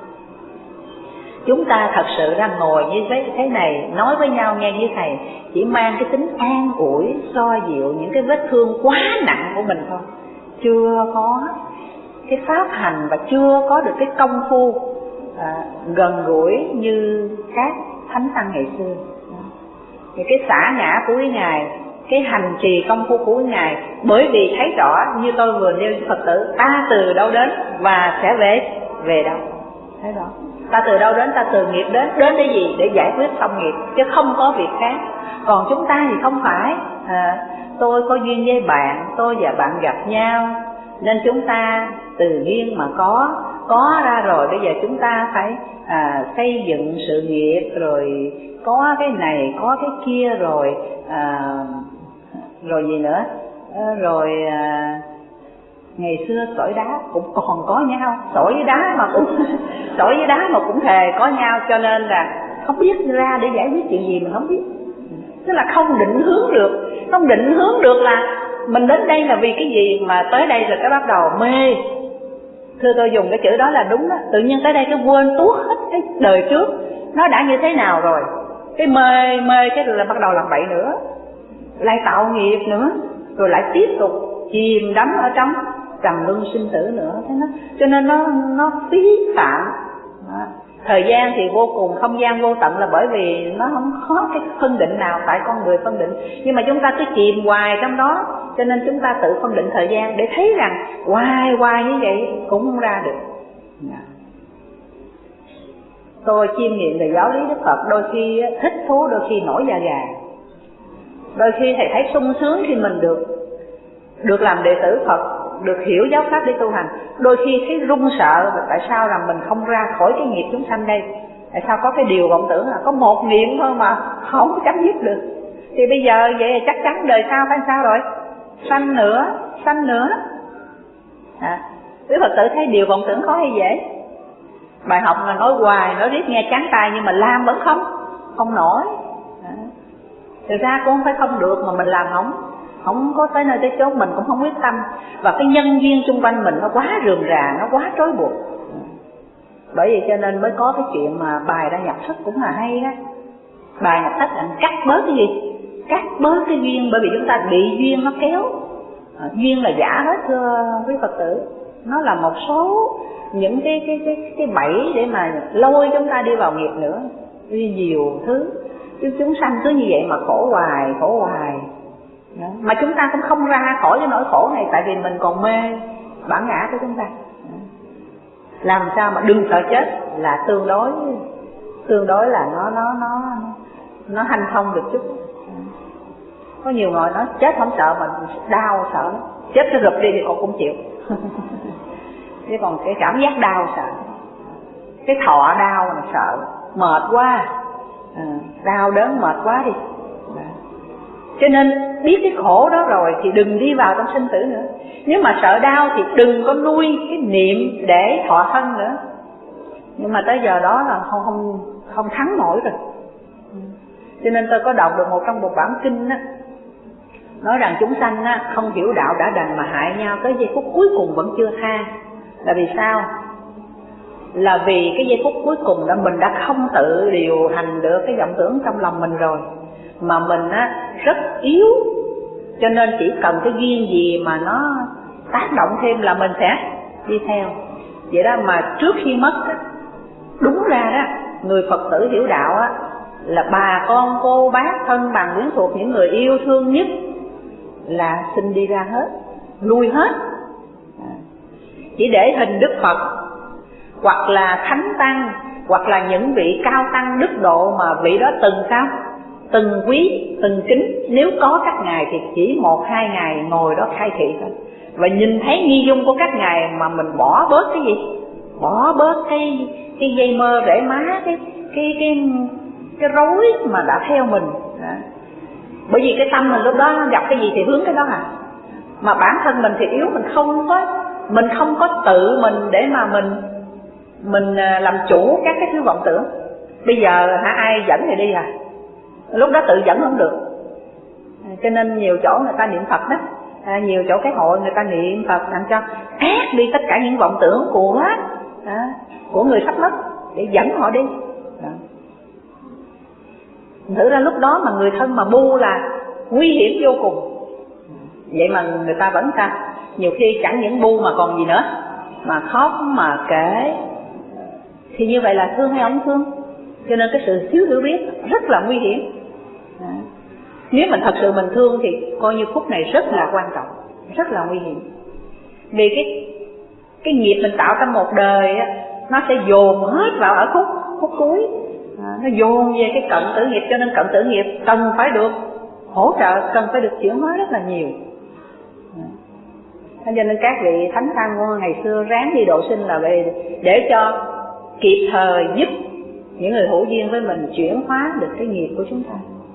A: Chúng ta thật sự đang ngồi như thế này, nói với nhau nghe như thầy, chỉ mang cái tính an ủi, xoa dịu những cái vết thương quá nặng của mình thôi. Chưa có cái pháp hành và chưa có được cái công phu à, gần gũi như các thánh tăng ngày xưa. Thì cái xả ngã của quý Ngài, cái hành trì công phu của quý Ngài, bởi vì thấy rõ như tôi vừa nêu Phật tử, ta từ đâu đến và sẽ về về đâu. Thấy rõ. Ta từ đâu đến, ta từ nghiệp đến, đến để gì? Để giải quyết xong nghiệp, chứ không có việc khác. Còn chúng ta thì không phải. À, tôi có duyên với bạn, tôi và bạn gặp nhau, nên chúng ta từ duyên mà có, có ra rồi bây giờ chúng ta phải à, xây dựng sự nghiệp, rồi có cái này, có cái kia, rồi à, rồi gì nữa, à, rồi à, ngày xưa sỏi đá cũng còn có nhau, sỏi với đá mà cũng sỏi với đá mà cũng thề có nhau, cho nên là không biết ra để giải quyết chuyện gì mình không biết. Tức là không định hướng được, không định hướng được là mình đến đây là vì cái gì, mà tới đây rồi cái bắt đầu mê. Thưa tôi dùng cái chữ đó là đúng đó, tự nhiên tới đây cái quên tuốt hết cái đời trước nó đã như thế nào rồi, cái mê mê cái rồi là bắt đầu làm bậy nữa, lại tạo nghiệp nữa, rồi lại tiếp tục chìm đắm ở trong trầm luân sinh tử nữa. Thế nó, cho nên nó nó phí phạm. Đó. Thời gian thì vô cùng, không gian vô tận, là bởi vì nó không có cái phân định nào, tại con người phân định. Nhưng mà chúng ta cứ chìm hoài trong đó, cho nên chúng ta tự phân định thời gian để thấy rằng hoài hoài như vậy cũng không ra được. Tôi chiêm nghiệm về giáo lý Đức Phật, đôi khi thích thú, đôi khi nổi da gà. Đôi khi thầy thấy sung sướng khi mình được được làm đệ tử Phật, được hiểu giáo pháp để tu hành. Đôi khi thấy run sợ, tại sao rằng mình không ra khỏi cái nghiệp chúng sanh đây? Tại sao có cái điều vọng tưởng là có một niệm thôi mà không chấm dứt được? Thì bây giờ vậy là chắc chắn đời sau phải sao rồi? Sanh nữa, sanh nữa. À, quý Phật tử thấy điều vọng tưởng khó hay dễ? Bài học là nói hoài, nói riết nghe chán tai, nhưng mà làm vẫn không, không nổi. À, thực ra cũng không phải không được, mà mình làm không không có tới nơi tới chốn, mình cũng không quyết tâm. Và cái nhân duyên xung quanh mình nó quá rườm rà, nó quá trói buộc. Bởi vậy cho nên mới có cái chuyện mà bài ra nhập thất cũng là hay đó. Bài nhập thất là cắt bớt cái gì? Cắt bớt cái duyên, bởi vì chúng ta bị duyên nó kéo. À, duyên là giả hết thưa quý Phật tử. Nó là một số những cái cái cái cái bẫy để mà lôi chúng ta đi vào nghiệp nữa. Đi nhiều thứ. Chứ chúng sanh cứ như vậy mà khổ hoài, khổ hoài. Đó. Mà chúng ta cũng không ra khỏi cái nỗi khổ này, tại vì mình còn mê bản ngã của chúng ta. Đó. Làm sao mà đừng sợ chết là tương đối tương đối là nó nó nó nó hanh thông được chút. Có nhiều người nói chết không sợ mà đau sợ lắm, chết cái rụp đi thì con cũng chịu. Chứ còn cái cảm giác đau sợ, cái thọ đau mà sợ, mệt quá, à, đau đớn mệt quá đi. Cho nên biết cái khổ đó rồi thì đừng đi vào trong sinh tử nữa. Nếu mà sợ đau thì đừng có nuôi cái niệm để thọ thân nữa. Nhưng mà tới giờ đó là không không không thắng nổi rồi. Cho nên tôi có đọc được một trong một bản kinh đó, nói rằng chúng sanh á, không hiểu đạo đã đành mà hại nhau, tới giây phút cuối cùng vẫn chưa tha. Là vì sao? Là vì cái giây phút cuối cùng đó mình đã không tự điều hành được cái vọng tưởng trong lòng mình rồi, mà mình á rất yếu, cho nên chỉ cần cái duyên gì mà nó tác động thêm là mình sẽ đi theo. Vậy đó mà trước khi mất á, đúng ra đó người Phật tử hiểu đạo á là bà con cô bác thân bằng quyến thuộc, những người yêu thương nhất là xin đi ra hết, lui hết, chỉ để hình Đức Phật hoặc là thánh tăng hoặc là những vị cao tăng đức độ mà vị đó từng sao từng quý từng kính. Nếu có các ngài thì chỉ một hai ngày ngồi đó khai thị thôi, và nhìn thấy nghi dung của các ngài mà mình bỏ bớt cái gì, bỏ bớt cái cái dây mơ rễ má, cái cái cái cái rối mà đã theo mình đó. Bởi vì cái tâm mình lúc đó nó gặp cái gì thì hướng cái đó à, mà bản thân mình thì yếu, mình không có mình không có tự mình để mà mình mình làm chủ các cái thứ vọng tưởng. Bây giờ hả ai dẫn thì đi à, lúc đó tự dẫn không được. Cho nên nhiều chỗ người ta niệm Phật đó, à, nhiều chỗ cái hội người ta niệm Phật làm cho ác đi tất cả những vọng tưởng của à, của người sắp mất để dẫn họ đi. Đó. Thử ra lúc đó mà người thân mà bu là nguy hiểm vô cùng. Vậy mà người ta vẫn sao? Nhiều khi chẳng những bu mà còn gì nữa, mà khóc mà kể, thì như vậy là thương hay không thương? Cho nên cái sự thiếu hiểu biết rất là nguy hiểm. Đó. Nếu mình thật sự mình thương thì coi như phút này rất là quan trọng, rất là nguy hiểm. Vì cái cái nghiệp mình tạo trong một đời á, nó sẽ dồn hết vào ở phút phút cuối, à, nó dồn về cái cận tử nghiệp. Cho nên cận tử nghiệp cần phải được hỗ trợ, cần phải được chuyển hóa rất là nhiều. Cho nên các vị thánh tăng ngày xưa ráng đi độ sinh là về để cho kịp thời giúp những người hữu duyên với mình chuyển hóa được cái nghiệp của chúng ta.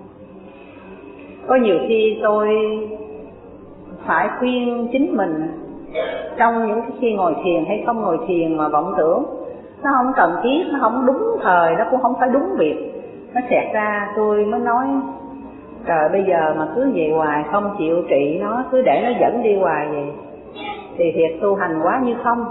A: Có nhiều khi tôi phải khuyên chính mình trong những cái khi ngồi thiền hay không ngồi thiền mà vọng tưởng nó không cần thiết, nó không đúng thời, nó cũng không phải đúng việc, nó xẹt ra, tôi mới nói trời, bây giờ mà cứ về hoài không chịu trị nó, cứ để nó dẫn đi hoài vậy thì thiệt tu hành quá như không.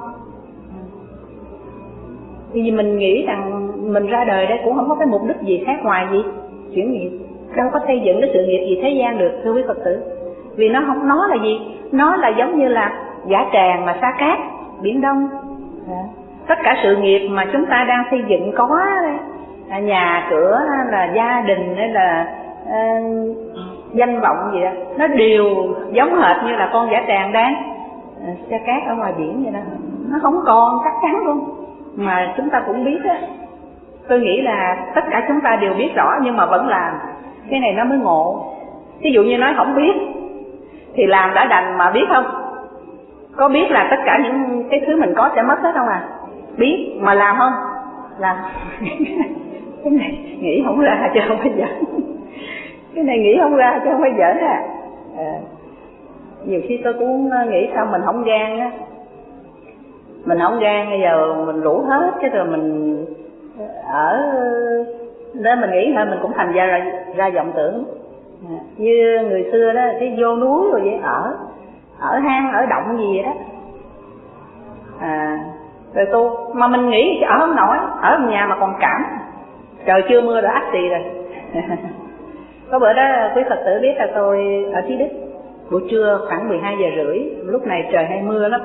A: Vì mình nghĩ rằng mình ra đời đây cũng không có cái mục đích gì khác ngoài gì chuyển nghiệp, đâu có xây dựng cái sự nghiệp gì thế gian được, thưa quý Phật tử. Vì nó không, nó là gì? Nó là giống như là Dã Tràng mà sa cát biển Đông. Đó. Tất cả sự nghiệp mà chúng ta đang xây dựng có là nhà cửa, là gia đình, hay là uh, danh vọng gì đó, nó đều giống hệt như là con Dã Tràng đang uh, sa cát ở ngoài biển vậy đó, nó không còn chắc chắn luôn. Mà chúng ta cũng biết á, tôi nghĩ là tất cả chúng ta đều biết rõ nhưng mà vẫn làm. Cái này nó mới ngộ. Ví dụ như nói không biết thì làm đã đành mà biết không? Có biết là tất cả những cái thứ mình có sẽ mất hết không à? Biết mà làm không? Làm. Cái này nghĩ không ra chứ không phải giỡn. Cái này nghĩ không ra chứ không phải giỡn à. À. Nhiều khi tôi cũng nghĩ sao mình không gan á. Mình không gan, bây giờ mình rủ hết cái rồi mình ở đó mình nghĩ thôi mình cũng thành ra ra, ra vọng tưởng. À, như người xưa đó, cái vô núi rồi vậy, ở ở hang ở động gì vậy đó, à, rồi tu mà mình nghĩ ở không nổi, ở nhà mà còn cảm, trời chưa mưa đã ắt gì rồi. Có bữa đó quý Phật tử biết là tôi ở Thí Đức, buổi trưa khoảng mười hai giờ rưỡi, lúc này trời hay mưa lắm,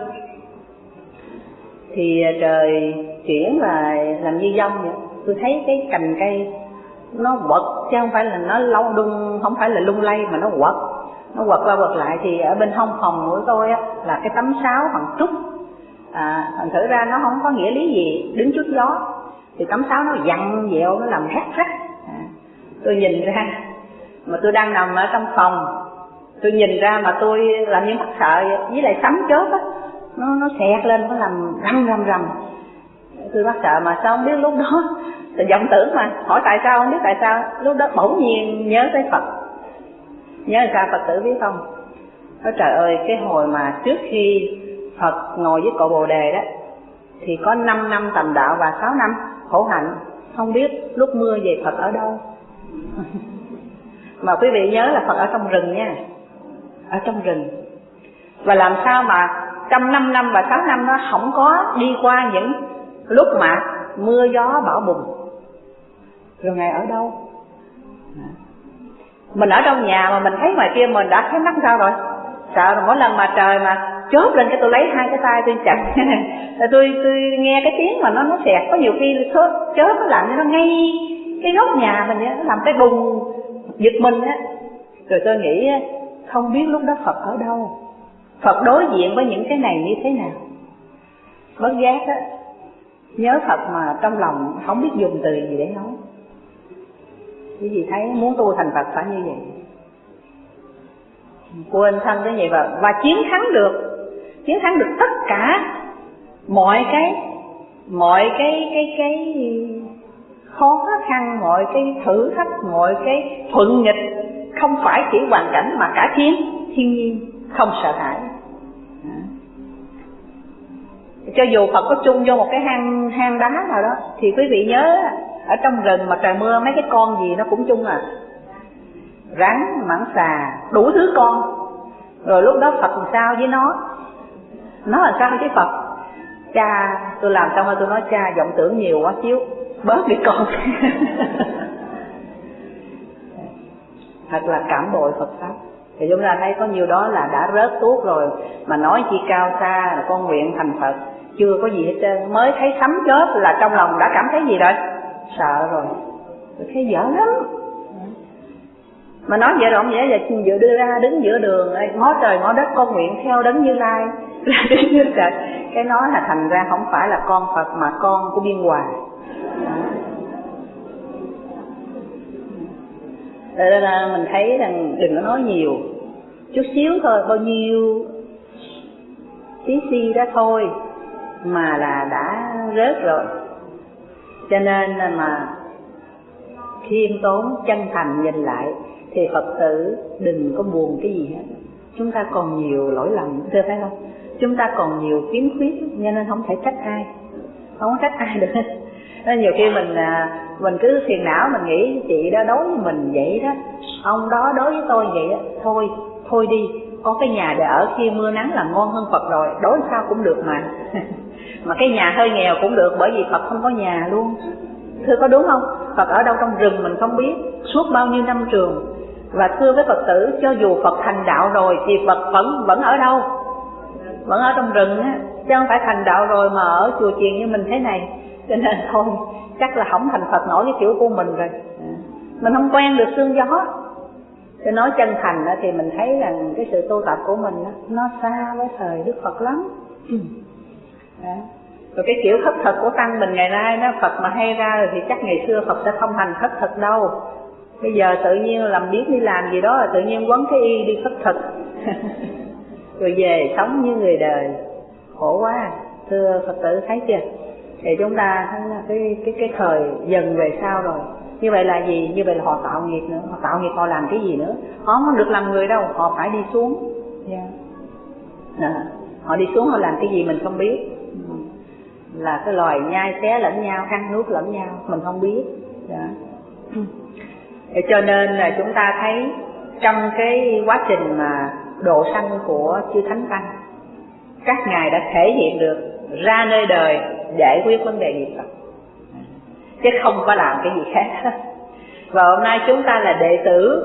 A: thì trời chuyển và làm như dông vậy. Tôi thấy cái cành cây nó quật chứ không phải là nó lâu đung, không phải là lung lay mà nó quật, nó quật qua quật lại. Thì ở bên hông phòng của tôi á là cái tấm sáo bằng trúc, à, thành thử ra nó không có nghĩa lý gì, đứng trước gió thì tấm sáo nó vặn vẹo, nó làm rắc rắc. À, tôi nhìn ra mà tôi đang nằm ở trong phòng Tôi nhìn ra mà tôi làm như mắc sợ vậy. Với lại sấm chớp á, nó nó xẹt lên, nó làm rầm rầm rầm. Tôi mắc sợ mà sao không biết lúc đó, tôi vọng tưởng mà, hỏi tại sao không biết tại sao. Lúc đó bỗng nhiên nhớ tới Phật. Nhớ ra Phật tử biết không? Nói trời ơi, cái hồi mà trước khi Phật ngồi với cội Bồ Đề đó, thì có năm năm tầm đạo và sáu năm khổ hạnh. Không biết lúc mưa về Phật ở đâu. Mà quý vị nhớ là Phật ở trong rừng nha, ở trong rừng. Và làm sao mà trong năm năm và sáu năm nó không có đi qua những lúc mà mưa gió bão bùng. Rồi Ngài ở đâu? Mình ở trong nhà mà mình thấy ngoài kia mình đã thấy mắt sao rồi? Sợ, mỗi lần mà trời mà chớp lên cái tôi lấy hai cái tay tôi chặt. tôi tôi nghe cái tiếng mà nó nó xẹt, có nhiều khi chớp nó làm cho nó ngay cái góc nhà mình vậy, nó làm cái bùng giật mình á. Rồi tôi nghĩ không biết lúc đó Phật ở đâu, Phật đối diện với những cái này như thế nào. Bất giác á, nhớ Phật mà trong lòng không biết dùng từ gì để nói. Cái gì thấy muốn tu thành Phật phải như vậy, quên thân cái gì và và chiến thắng được, chiến thắng được tất cả mọi cái mọi cái cái cái khó khăn, mọi cái thử thách, mọi cái thuận nghịch, không phải chỉ hoàn cảnh mà cả thiên thiên nhiên, không sợ hãi. Cho dù Phật có chung vô một cái hang hang đá nào đó, thì quý vị nhớ ở trong rừng mà trời mưa mấy cái con gì nó cũng chung à, rắn, mãng xà, đủ thứ con. Rồi lúc đó Phật làm sao với nó? Nó làm sao với Phật? Cha, tôi làm xong rồi tôi nói cha vọng tưởng nhiều quá xíu, bớt đi con. Thật là cảm bội Phật Pháp. Thì chúng ta thấy có nhiều đó là đã rớt tuốt rồi, mà nói chi cao xa là con nguyện thành Phật, chưa có gì hết trơn, mới thấy sấm chớp là trong lòng đã cảm thấy gì rồi? Sợ rồi, tôi thấy dở lắm. Mà nói vậy rồi không dễ, giờ vừa đưa ra đứng giữa đường ngó trời ngó đất, con nguyện theo Đấng Như Lai ra đứng giữa trời. Cái nói là thành ra không phải là con Phật mà con của Biên Hòa. Để ra mình thấy rằng đừng có nói nhiều, chút xíu thôi, bao nhiêu tí xi đó thôi mà là đã rớt rồi. Cho nên mà khiêm tốn chân thành nhìn lại thì Phật tử đừng có buồn cái gì hết. Chúng ta còn nhiều lỗi lầm, thưa phải không? Chúng ta còn nhiều khiếm khuyết, cho nên không thể trách ai, không có trách ai được. Nên nhiều khi mình mình cứ phiền não, mình nghĩ chị đó đối với mình vậy đó, ông đó đối với tôi vậy đó, thôi thôi đi, có cái nhà để ở khi mưa nắng là ngon hơn Phật rồi, đối sao cũng được mà. Mà cái nhà hơi nghèo cũng được, bởi vì Phật không có nhà luôn. Thưa có đúng không? Phật ở đâu trong rừng mình không biết, suốt bao nhiêu năm trường. Và thưa với Phật tử, cho dù Phật thành đạo rồi thì Phật vẫn vẫn ở đâu? Vẫn ở trong rừng á, chứ không phải thành đạo rồi mà ở chùa chiền như mình thế này. Cho nên thôi, chắc là không thành Phật nổi cái kiểu của mình rồi. Mình không quen được sương gió. Để nói chân thành thì mình thấy rằng cái sự tu tập của mình nó xa với thời Đức Phật lắm. Đó. Rồi cái kiểu thất thực của tăng mình ngày nay đó, Phật mà hay ra rồi thì chắc ngày xưa Phật sẽ không thành thất thực đâu. Bây giờ tự nhiên làm biết đi làm gì đó là tự nhiên quấn cái y đi thất thực. Rồi về sống như người đời, khổ quá. Thưa Phật tử thấy chưa? Thì chúng ta thấy là cái cái cái thời dần về sau rồi. Như vậy là gì? Như vậy là họ tạo nghiệp nữa. Họ tạo nghiệp họ làm cái gì nữa? Họ không được làm người đâu, họ phải đi xuống. Yeah. À, họ đi xuống họ làm cái gì mình không biết. Là cái loài nhai xé lẫn nhau, ăn nuốt lẫn nhau, mình không biết. Đó. Cho nên là chúng ta thấy trong cái quá trình mà độ sanh của chư Thánh Tăng, các ngài đã thể hiện được ra nơi đời giải quyết vấn đề nghiệp Phật, chứ không có làm cái gì khác. Và hôm nay chúng ta là đệ tử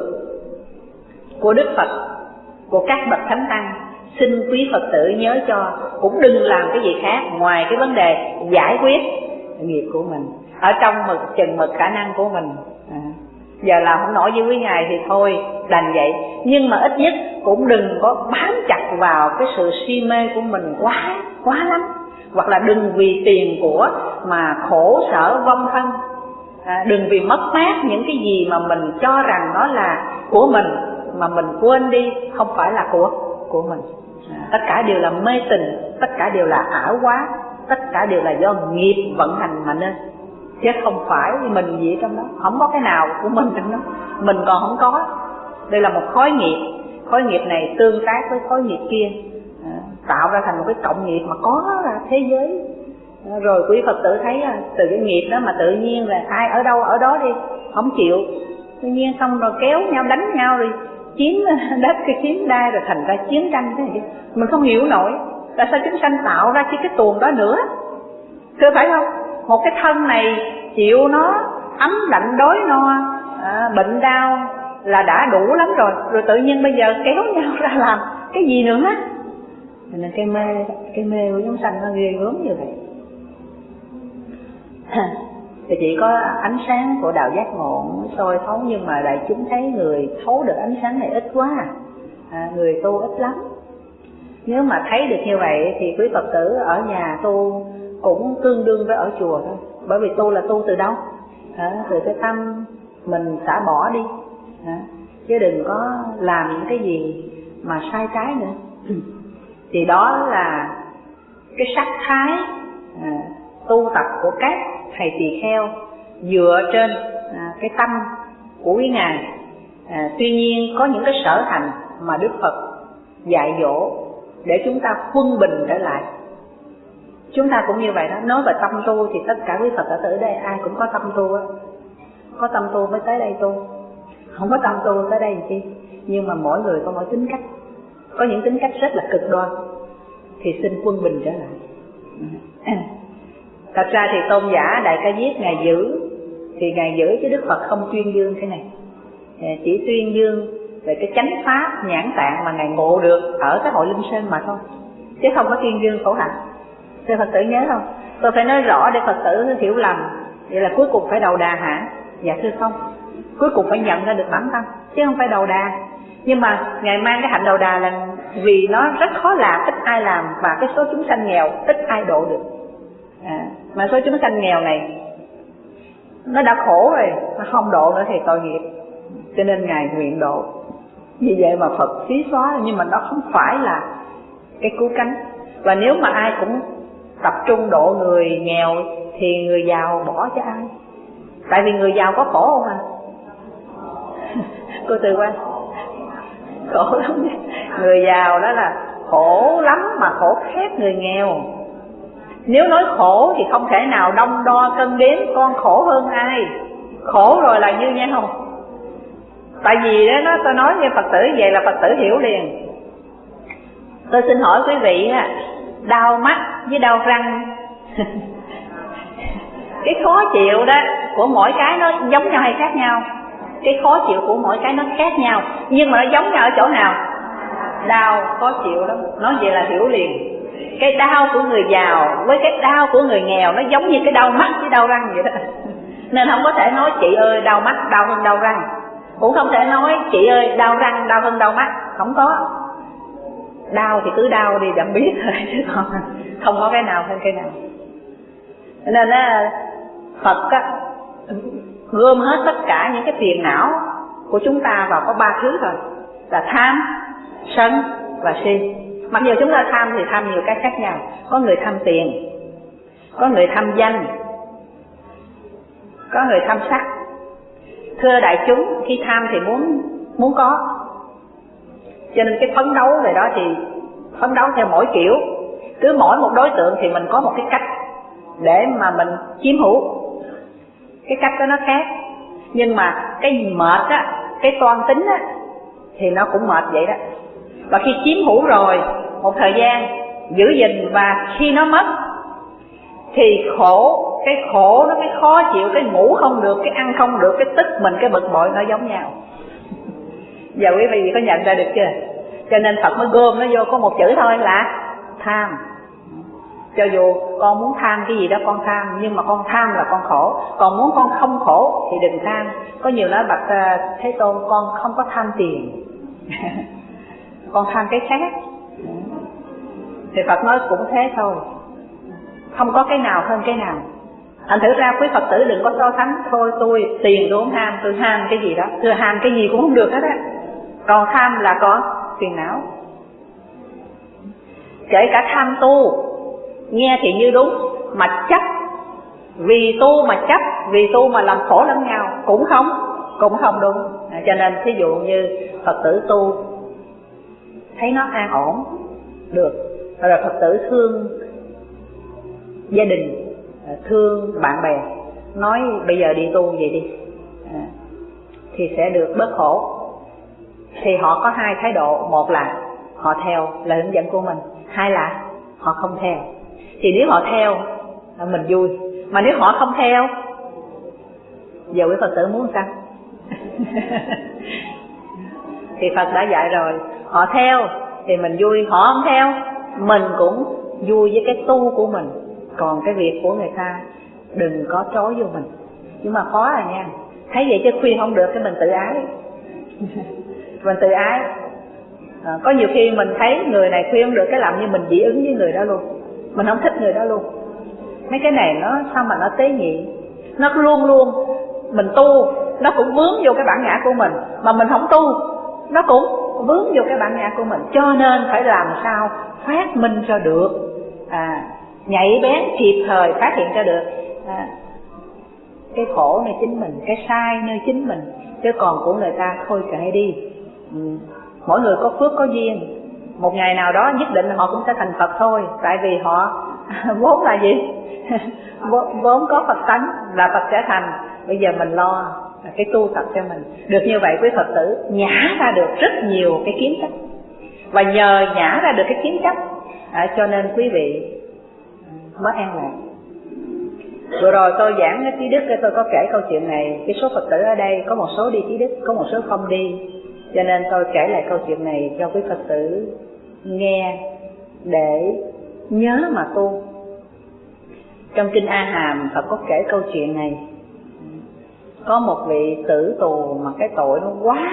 A: của Đức Phật, của các bậc Thánh Tăng. Xin quý Phật tử nhớ cho, cũng đừng làm cái gì khác ngoài cái vấn đề giải quyết nghiệp của mình ở trong mực chừng mực khả năng của mình. À, giờ làm không nổi với quý ngài thì thôi đành vậy, nhưng mà ít nhất cũng đừng có bám chặt vào cái sự si mê của mình quá quá lắm, hoặc là đừng vì tiền của mà khổ sở vong thân. À, đừng vì mất mát những cái gì mà mình cho rằng nó là của mình mà mình quên đi không phải là của của mình. Tất cả đều là mê tình, tất cả đều là ảo quá, tất cả đều là do nghiệp vận hành mà nên, chứ không phải mình gì trong đó. Không có cái nào của mình trong đó, mình còn không có. Đây là một khối nghiệp, khối nghiệp này tương tác với khối nghiệp kia, tạo ra thành một cái cộng nghiệp mà có thế giới. Rồi quý Phật tử thấy từ cái nghiệp đó mà tự nhiên là ai ở đâu ở đó đi, không chịu, tự nhiên xong rồi kéo nhau đánh nhau rồi chiếm đất, cái chiếm đai, rồi thành ra chiến tranh thế này. Mình không hiểu nổi tại sao chúng sanh tạo ra cái cái tuồng đó nữa, thưa phải không? Một cái thân này chịu nó ấm lạnh đói no, à, bệnh đau là đã đủ lắm rồi, rồi tự nhiên bây giờ kéo nhau ra làm cái gì nữa. Nên cái mê, cái mê của chúng sanh nó ghê gớm như vậy. Thì chỉ có ánh sáng của đạo giác ngộ soi thấu, nhưng mà đại chúng thấy người thấu được ánh sáng này ít quá, à, người tu ít lắm. Nếu mà thấy được như vậy thì quý Phật tử ở nhà tu cũng tương đương với ở chùa thôi. Bởi vì tu là tu từ đâu? À, từ cái tâm mình xả bỏ đi, à, chứ đừng có làm những cái gì mà sai trái nữa. Thì đó là cái sắc thái à, tu tập của các thầy tỳ kheo dựa trên à, cái tâm của quý ngài. À, tuy nhiên có những cái sở hành mà Đức Phật dạy dỗ để chúng ta quân bình trở lại. Chúng ta cũng như vậy đó. Nói về tâm tu thì tất cả quý Phật tử ở đây ai cũng có tâm tu á, có tâm tu mới tới đây tu, không có tâm tu tới đây làm chi. Nhưng mà mỗi người có mỗi tính cách, có những tính cách rất là cực đoan, thì xin quân bình trở lại. Thật ra thì tôn giả Đại Ca Diếp ngài giữ, thì ngài giữ chứ Đức Phật không tuyên dương cái này, chỉ tuyên dương về cái chánh pháp nhãn tạng mà ngài ngộ được ở cái hội Linh Sơn mà thôi, chứ không có tuyên dương khổ hạnh. Thưa Phật tử nhớ không? Tôi phải nói rõ để Phật tử hiểu lầm. Vậy là cuối cùng phải đầu đà hả? Dạ thưa không, cuối cùng phải nhận ra được bản thân, chứ không phải đầu đà. Nhưng mà ngài mang cái hạnh đầu đà là vì nó rất khó làm, ít ai làm, và cái số chúng sanh nghèo ít ai độ được. À, mà số chúng sanh nghèo này nó đã khổ rồi, nó không độ nữa thì tội nghiệp, cho nên ngài nguyện độ. Vì vậy mà Phật xí xóa, nhưng mà nó không phải là cái cứu cánh. Và nếu mà ai cũng tập trung độ người nghèo thì người giàu bỏ cho ai? Tại vì người giàu có khổ không à? Cô Từ Quan, khổ lắm. Người giàu đó là khổ lắm, mà khổ khác người nghèo. Nếu nói khổ thì không thể nào đong đo cân đếm con khổ hơn ai. Khổ rồi là như nhau. Tại vì đó nó tôi nói như Phật tử vậy là Phật tử hiểu liền. Tôi xin hỏi quý vị, đau mắt với đau răng cái khó chịu đó của mỗi cái nó giống nhau hay khác nhau? Cái khó chịu của mỗi cái nó khác nhau, nhưng mà nó giống nhau ở chỗ nào? Đau, khó chịu lắm. Nói vậy là hiểu liền. Cái đau của người giàu với cái đau của người nghèo nó giống như cái đau mắt với đau răng vậy đó. Nên không có thể nói chị ơi đau mắt đau hơn đau răng, cũng không thể nói chị ơi đau răng đau hơn đau mắt. Không có. Đau thì cứ đau đi đặng biết thôi, chứ còn không có cái nào hơn cái nào. Nên á, Phật á, gom hết tất cả những cái phiền não của chúng ta vào có ba thứ thôi, là tham, sân và si. Mặc dù chúng ta tham thì tham nhiều cái khác nhau. Có người tham tiền, có người tham danh, có người tham sắc. Thưa đại chúng, khi tham thì muốn muốn có, cho nên cái phấn đấu về đó thì phấn đấu theo mỗi kiểu. Cứ mỗi một đối tượng thì mình có một cái cách để mà mình chiếm hữu. Cái cách đó nó khác. Nhưng mà cái mệt á, cái toan tính á, thì nó cũng mệt vậy đó. Và khi chiếm hữu rồi một thời gian giữ gìn, và khi nó mất thì khổ. Cái khổ nó, cái khó chịu, cái ngủ không được, cái ăn không được, cái tức mình, cái bực bội nó giống nhau. Giờ quý vị có nhận ra được chưa? Cho nên Phật mới gom nó vô có một chữ thôi là tham. Cho dù con muốn tham cái gì đó con tham, nhưng mà con tham là con khổ. Còn muốn con không khổ thì đừng tham. Có nhiều nói bạch Thế Tôn, con không có tham tiền con tham cái khác. Thì Phật nói cũng thế thôi, không có cái nào hơn cái nào. Thành thử ra quý Phật tử đừng có so sánh. Thôi tôi tiền tôi không ham, tôi ham cái gì đó, tôi ham cái gì cũng không được hết á. Còn tham là có phiền não. Kể cả tham tu, nghe thì như đúng, mà chấp, vì tu mà chấp, vì tu mà làm khổ lẫn nhau, cũng không, cũng không đúng. À, cho nên thí dụ như Phật tử tu thấy nó an ổn, được, rồi Phật tử thương gia đình, thương bạn bè, nói bây giờ đi tu vậy đi, à, thì sẽ được bớt khổ. Thì họ có hai thái độ, một là họ theo lời hướng dẫn của mình, hai là họ không theo. Thì nếu họ theo mình vui, mà nếu họ không theo, giờ quý Phật tử muốn sao? Thì Phật đã dạy rồi, họ theo thì mình vui, họ không theo mình cũng vui với cái tu của mình. Còn cái việc của người ta đừng có trói vô mình. Nhưng mà khó rồi nha, thấy vậy chứ khuyên không được, cái mình tự ái. Mình tự ái. À, có nhiều khi mình thấy người này khuyên không được, cái làm như mình dị ứng với người đó luôn, mình không thích người đó luôn. Mấy cái này nó sao mà nó tế nhị, nó luôn luôn mình tu nó cũng vướng vô cái bản ngã của mình, mà mình không tu nó cũng vướng vô cái bản ngã của mình. Cho nên phải làm sao phát minh cho được, à, nhạy bén kịp thời phát hiện ra được, à, cái khổ nơi chính mình, cái sai nơi chính mình, chứ còn của người ta thôi kệ đi. Ừ. Mỗi người có phước có duyên, một ngày nào đó nhất định họ cũng sẽ thành Phật thôi. Tại vì họ vốn là gì? Vốn có Phật tánh, là Phật sẽ thành. Bây giờ mình lo cái tu tập cho mình. Được như vậy quý Phật tử nhả ra được rất nhiều cái kiến chấp. Và nhờ nhả ra được cái kiến chấp, à, cho nên quý vị mới an lạc. Vừa rồi tôi giảng cái trí đức, tôi có kể câu chuyện này. Cái số Phật tử ở đây có một số đi trí đức, có một số không đi. Cho nên tôi kể lại câu chuyện này cho quý Phật tử nghe để nhớ mà tu. Trong Kinh A Hàm, Phật có kể câu chuyện này. Có một vị tử tù mà cái tội nó quá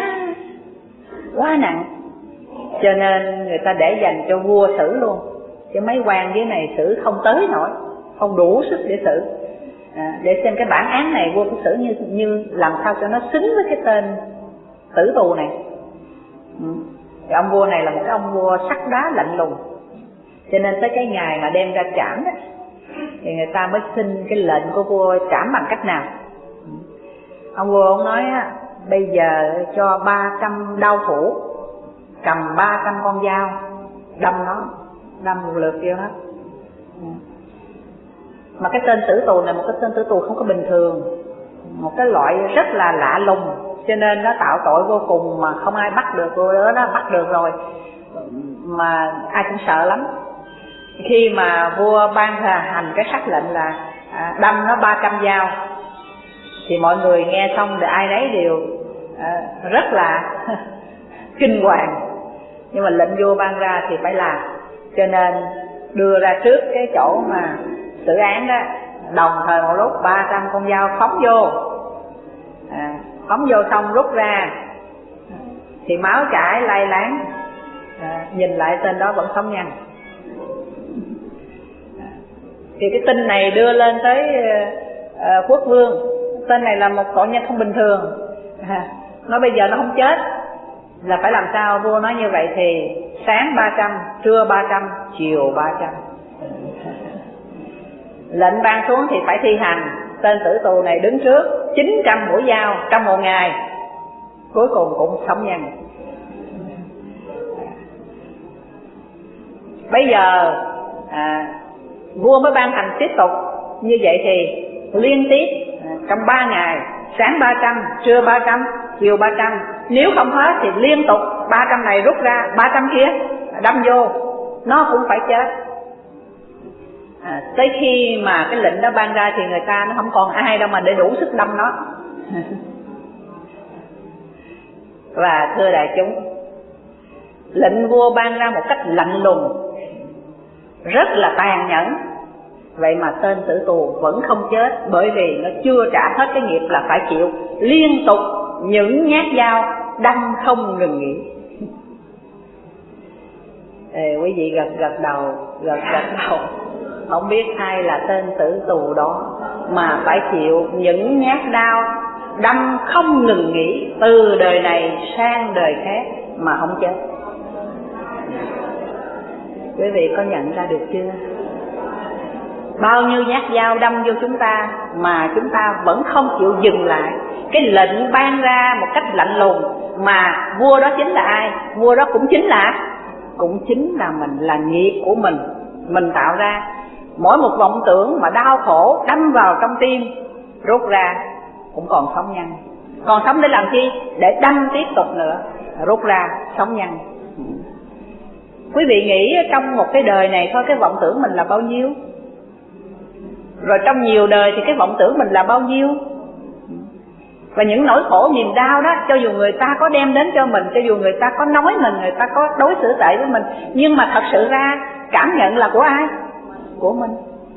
A: quá nặng, cho nên người ta để dành cho vua xử luôn. Chứ mấy quan dưới này xử không tới nổi, không đủ sức để xử. À, để xem cái bản án này vua phải xử như, như làm sao cho nó xứng với cái tên tử tù này. Ừ. Thì ông vua này là một cái ông vua sắt đá lạnh lùng, cho nên tới cái ngày mà đem ra trảm đó, thì người ta mới xin cái lệnh của vua trảm bằng cách nào. Ông vua ông nói á, bây giờ cho ba trăm đao thủ cầm ba trăm con dao đâm nó, đâm một lượt vô hết. Mà cái tên tử tù này một cái tên tử tù không có bình thường, một cái loại rất là lạ lùng, cho nên nó tạo tội vô cùng mà không ai bắt được. Vua đó nó bắt được rồi mà ai cũng sợ lắm. Khi mà vua ban hành cái sắc lệnh là đâm nó ba trăm dao, thì mọi người nghe xong thì ai nấy đều rất là kinh hoàng. Nhưng mà lệnh vua ban ra thì phải làm, cho nên đưa ra trước cái chỗ mà xử án đó, đồng thời một lúc ba trăm con dao phóng vô. À, phóng vô xong rút ra thì máu chảy lay láng. À, nhìn lại tên đó vẫn sống nhanh. À, thì cái tin này đưa lên tới uh, quốc vương. Tên này là một tội nhân không bình thường. À, nói bây giờ nó không chết là phải làm sao? Vua nói như vậy thì sáng ba trăm, trưa ba trăm, chiều ba trăm. Lệnh ban xuống thì phải thi hành. Tên tử tù này đứng trước chín trăm mũi dao trong một ngày, cuối cùng cũng sống nhanh. Bây giờ à, vua mới ban hành tiếp tục như vậy thì liên tiếp à, trong ba ngày, sáng ba trăm, trưa ba trăm, chiều ba trăm. Nếu không hết thì liên tục ba trăm này rút ra, ba trăm kia đâm vô, nó cũng phải chết. À, tới khi mà cái lệnh đó ban ra thì người ta nó không còn ai đâu mà để đủ sức đâm nó. Và thưa đại chúng, lệnh vua ban ra một cách lạnh lùng, rất là tàn nhẫn. Vậy mà tên tử tù vẫn không chết, bởi vì nó chưa trả hết cái nghiệp là phải chịu liên tục những nhát dao đâm không ngừng nghỉ. Ê, quý vị gật gật đầu, gật gật đầu. Không biết ai là tên tử tù đó mà phải chịu những nhát đau đâm không ngừng nghỉ từ đời này sang đời khác mà không chết. Quý vị có nhận ra được chưa? Bao nhiêu nhát dao đâm vô chúng ta mà chúng ta vẫn không chịu dừng lại. Cái lệnh ban ra một cách lạnh lùng, mà vua đó chính là ai? Vua đó cũng chính là cũng chính là mình, là nghiệp của mình mình tạo ra. Mỗi một vọng tưởng mà đau khổ đâm vào trong tim, rút ra cũng còn sống nhân. Còn sống để làm chi? Để đâm tiếp tục nữa, rút ra sống nhân. Quý vị nghĩ trong một cái đời này thôi, cái vọng tưởng mình là bao nhiêu? Rồi trong nhiều đời thì cái vọng tưởng mình là bao nhiêu? Và những nỗi khổ niềm đau đó, cho dù người ta có đem đến cho mình, cho dù người ta có nói mình, người ta có đối xử tệ với mình, nhưng mà thật sự ra cảm nhận là của ai? Của mình.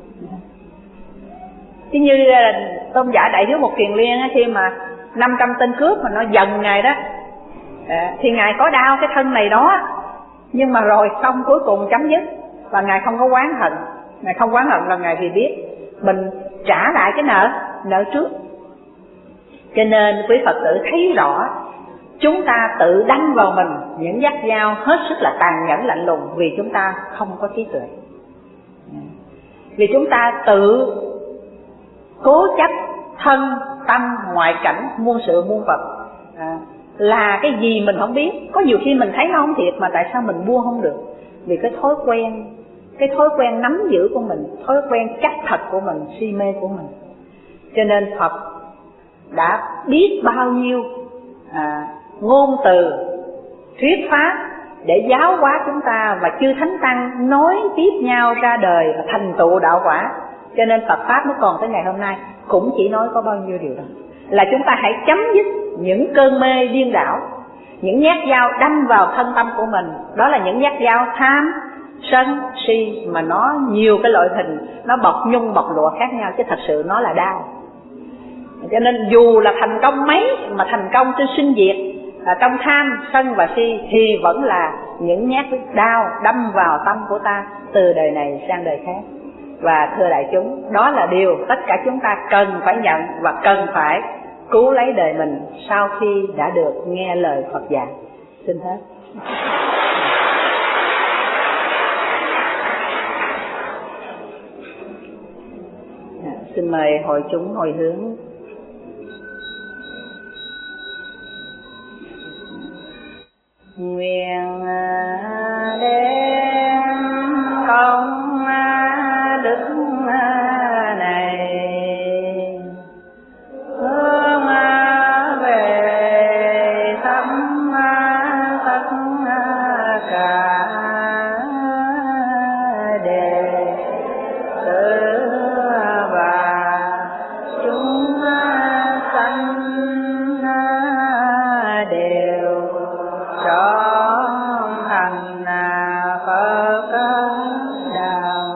A: Chứ như tôn giả Đại Hiếu Một Kiền Liên, khi mà năm trăm tên cướp mà nó dần Ngài đó, thì Ngài có đau cái thân này đó, nhưng mà rồi xong cuối cùng chấm dứt. Và Ngài không có oán hận. Ngài không oán hận là Ngài vì biết mình trả lại cái nợ nợ trước. Cho nên quý Phật tử thấy rõ, chúng ta tự đâm vào mình những nhát dao hết sức là tàn nhẫn lạnh lùng, vì chúng ta không có trí tuệ. Vì chúng ta tự cố chấp thân tâm ngoại cảnh muôn sự muôn vật, à, là cái gì mình không biết. Có nhiều khi mình thấy nó không thiệt mà tại sao mình buông không được? Vì cái thói quen, cái thói quen nắm giữ của mình, thói quen chấp thật của mình, si mê của mình. Cho nên Phật đã biết bao nhiêu à, ngôn từ thuyết pháp để giáo hóa chúng ta, và chư Thánh Tăng nối tiếp nhau ra đời và thành tựu đạo quả. Cho nên Phật Pháp mới còn tới ngày hôm nay, cũng chỉ nói có bao nhiêu điều đó, là chúng ta hãy chấm dứt những cơn mê điên đảo, những nhát dao đâm vào thân tâm của mình. Đó là những nhát dao tham, sân, si, mà nó nhiều cái loại hình, nó bọc nhung bọc lụa khác nhau, chứ thật sự nó là đau. Cho nên dù là thành công mấy, mà thành công trên sinh diệt, à, trong tham, sân và si, thì vẫn là những nhát đau đâm vào tâm của ta từ đời này sang đời khác. Và thưa đại chúng, đó là điều tất cả chúng ta cần phải nhận và cần phải cứu lấy đời mình sau khi đã được nghe lời Phật dạy. Xin hết. À, xin mời hội chúng hồi hướng. Nguyện đem công đức này hướng về thăm tất cả đệ tử và chúng sanh đều trọn thành Phật đạo.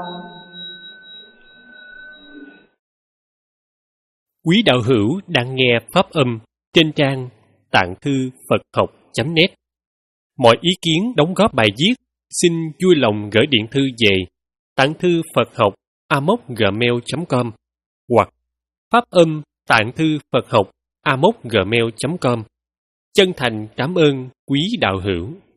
B: Quý đạo hữu đang nghe pháp âm trên trang tạng thư Phật học chấm net. Mọi ý kiến đóng góp bài viết xin vui lòng gửi điện thư về tạng thư Phật học a m o gmail chấm com hoặc pháp âm tạng thư Phật học a m o gmail chấm com. Chân thành cảm ơn quý đạo hữu.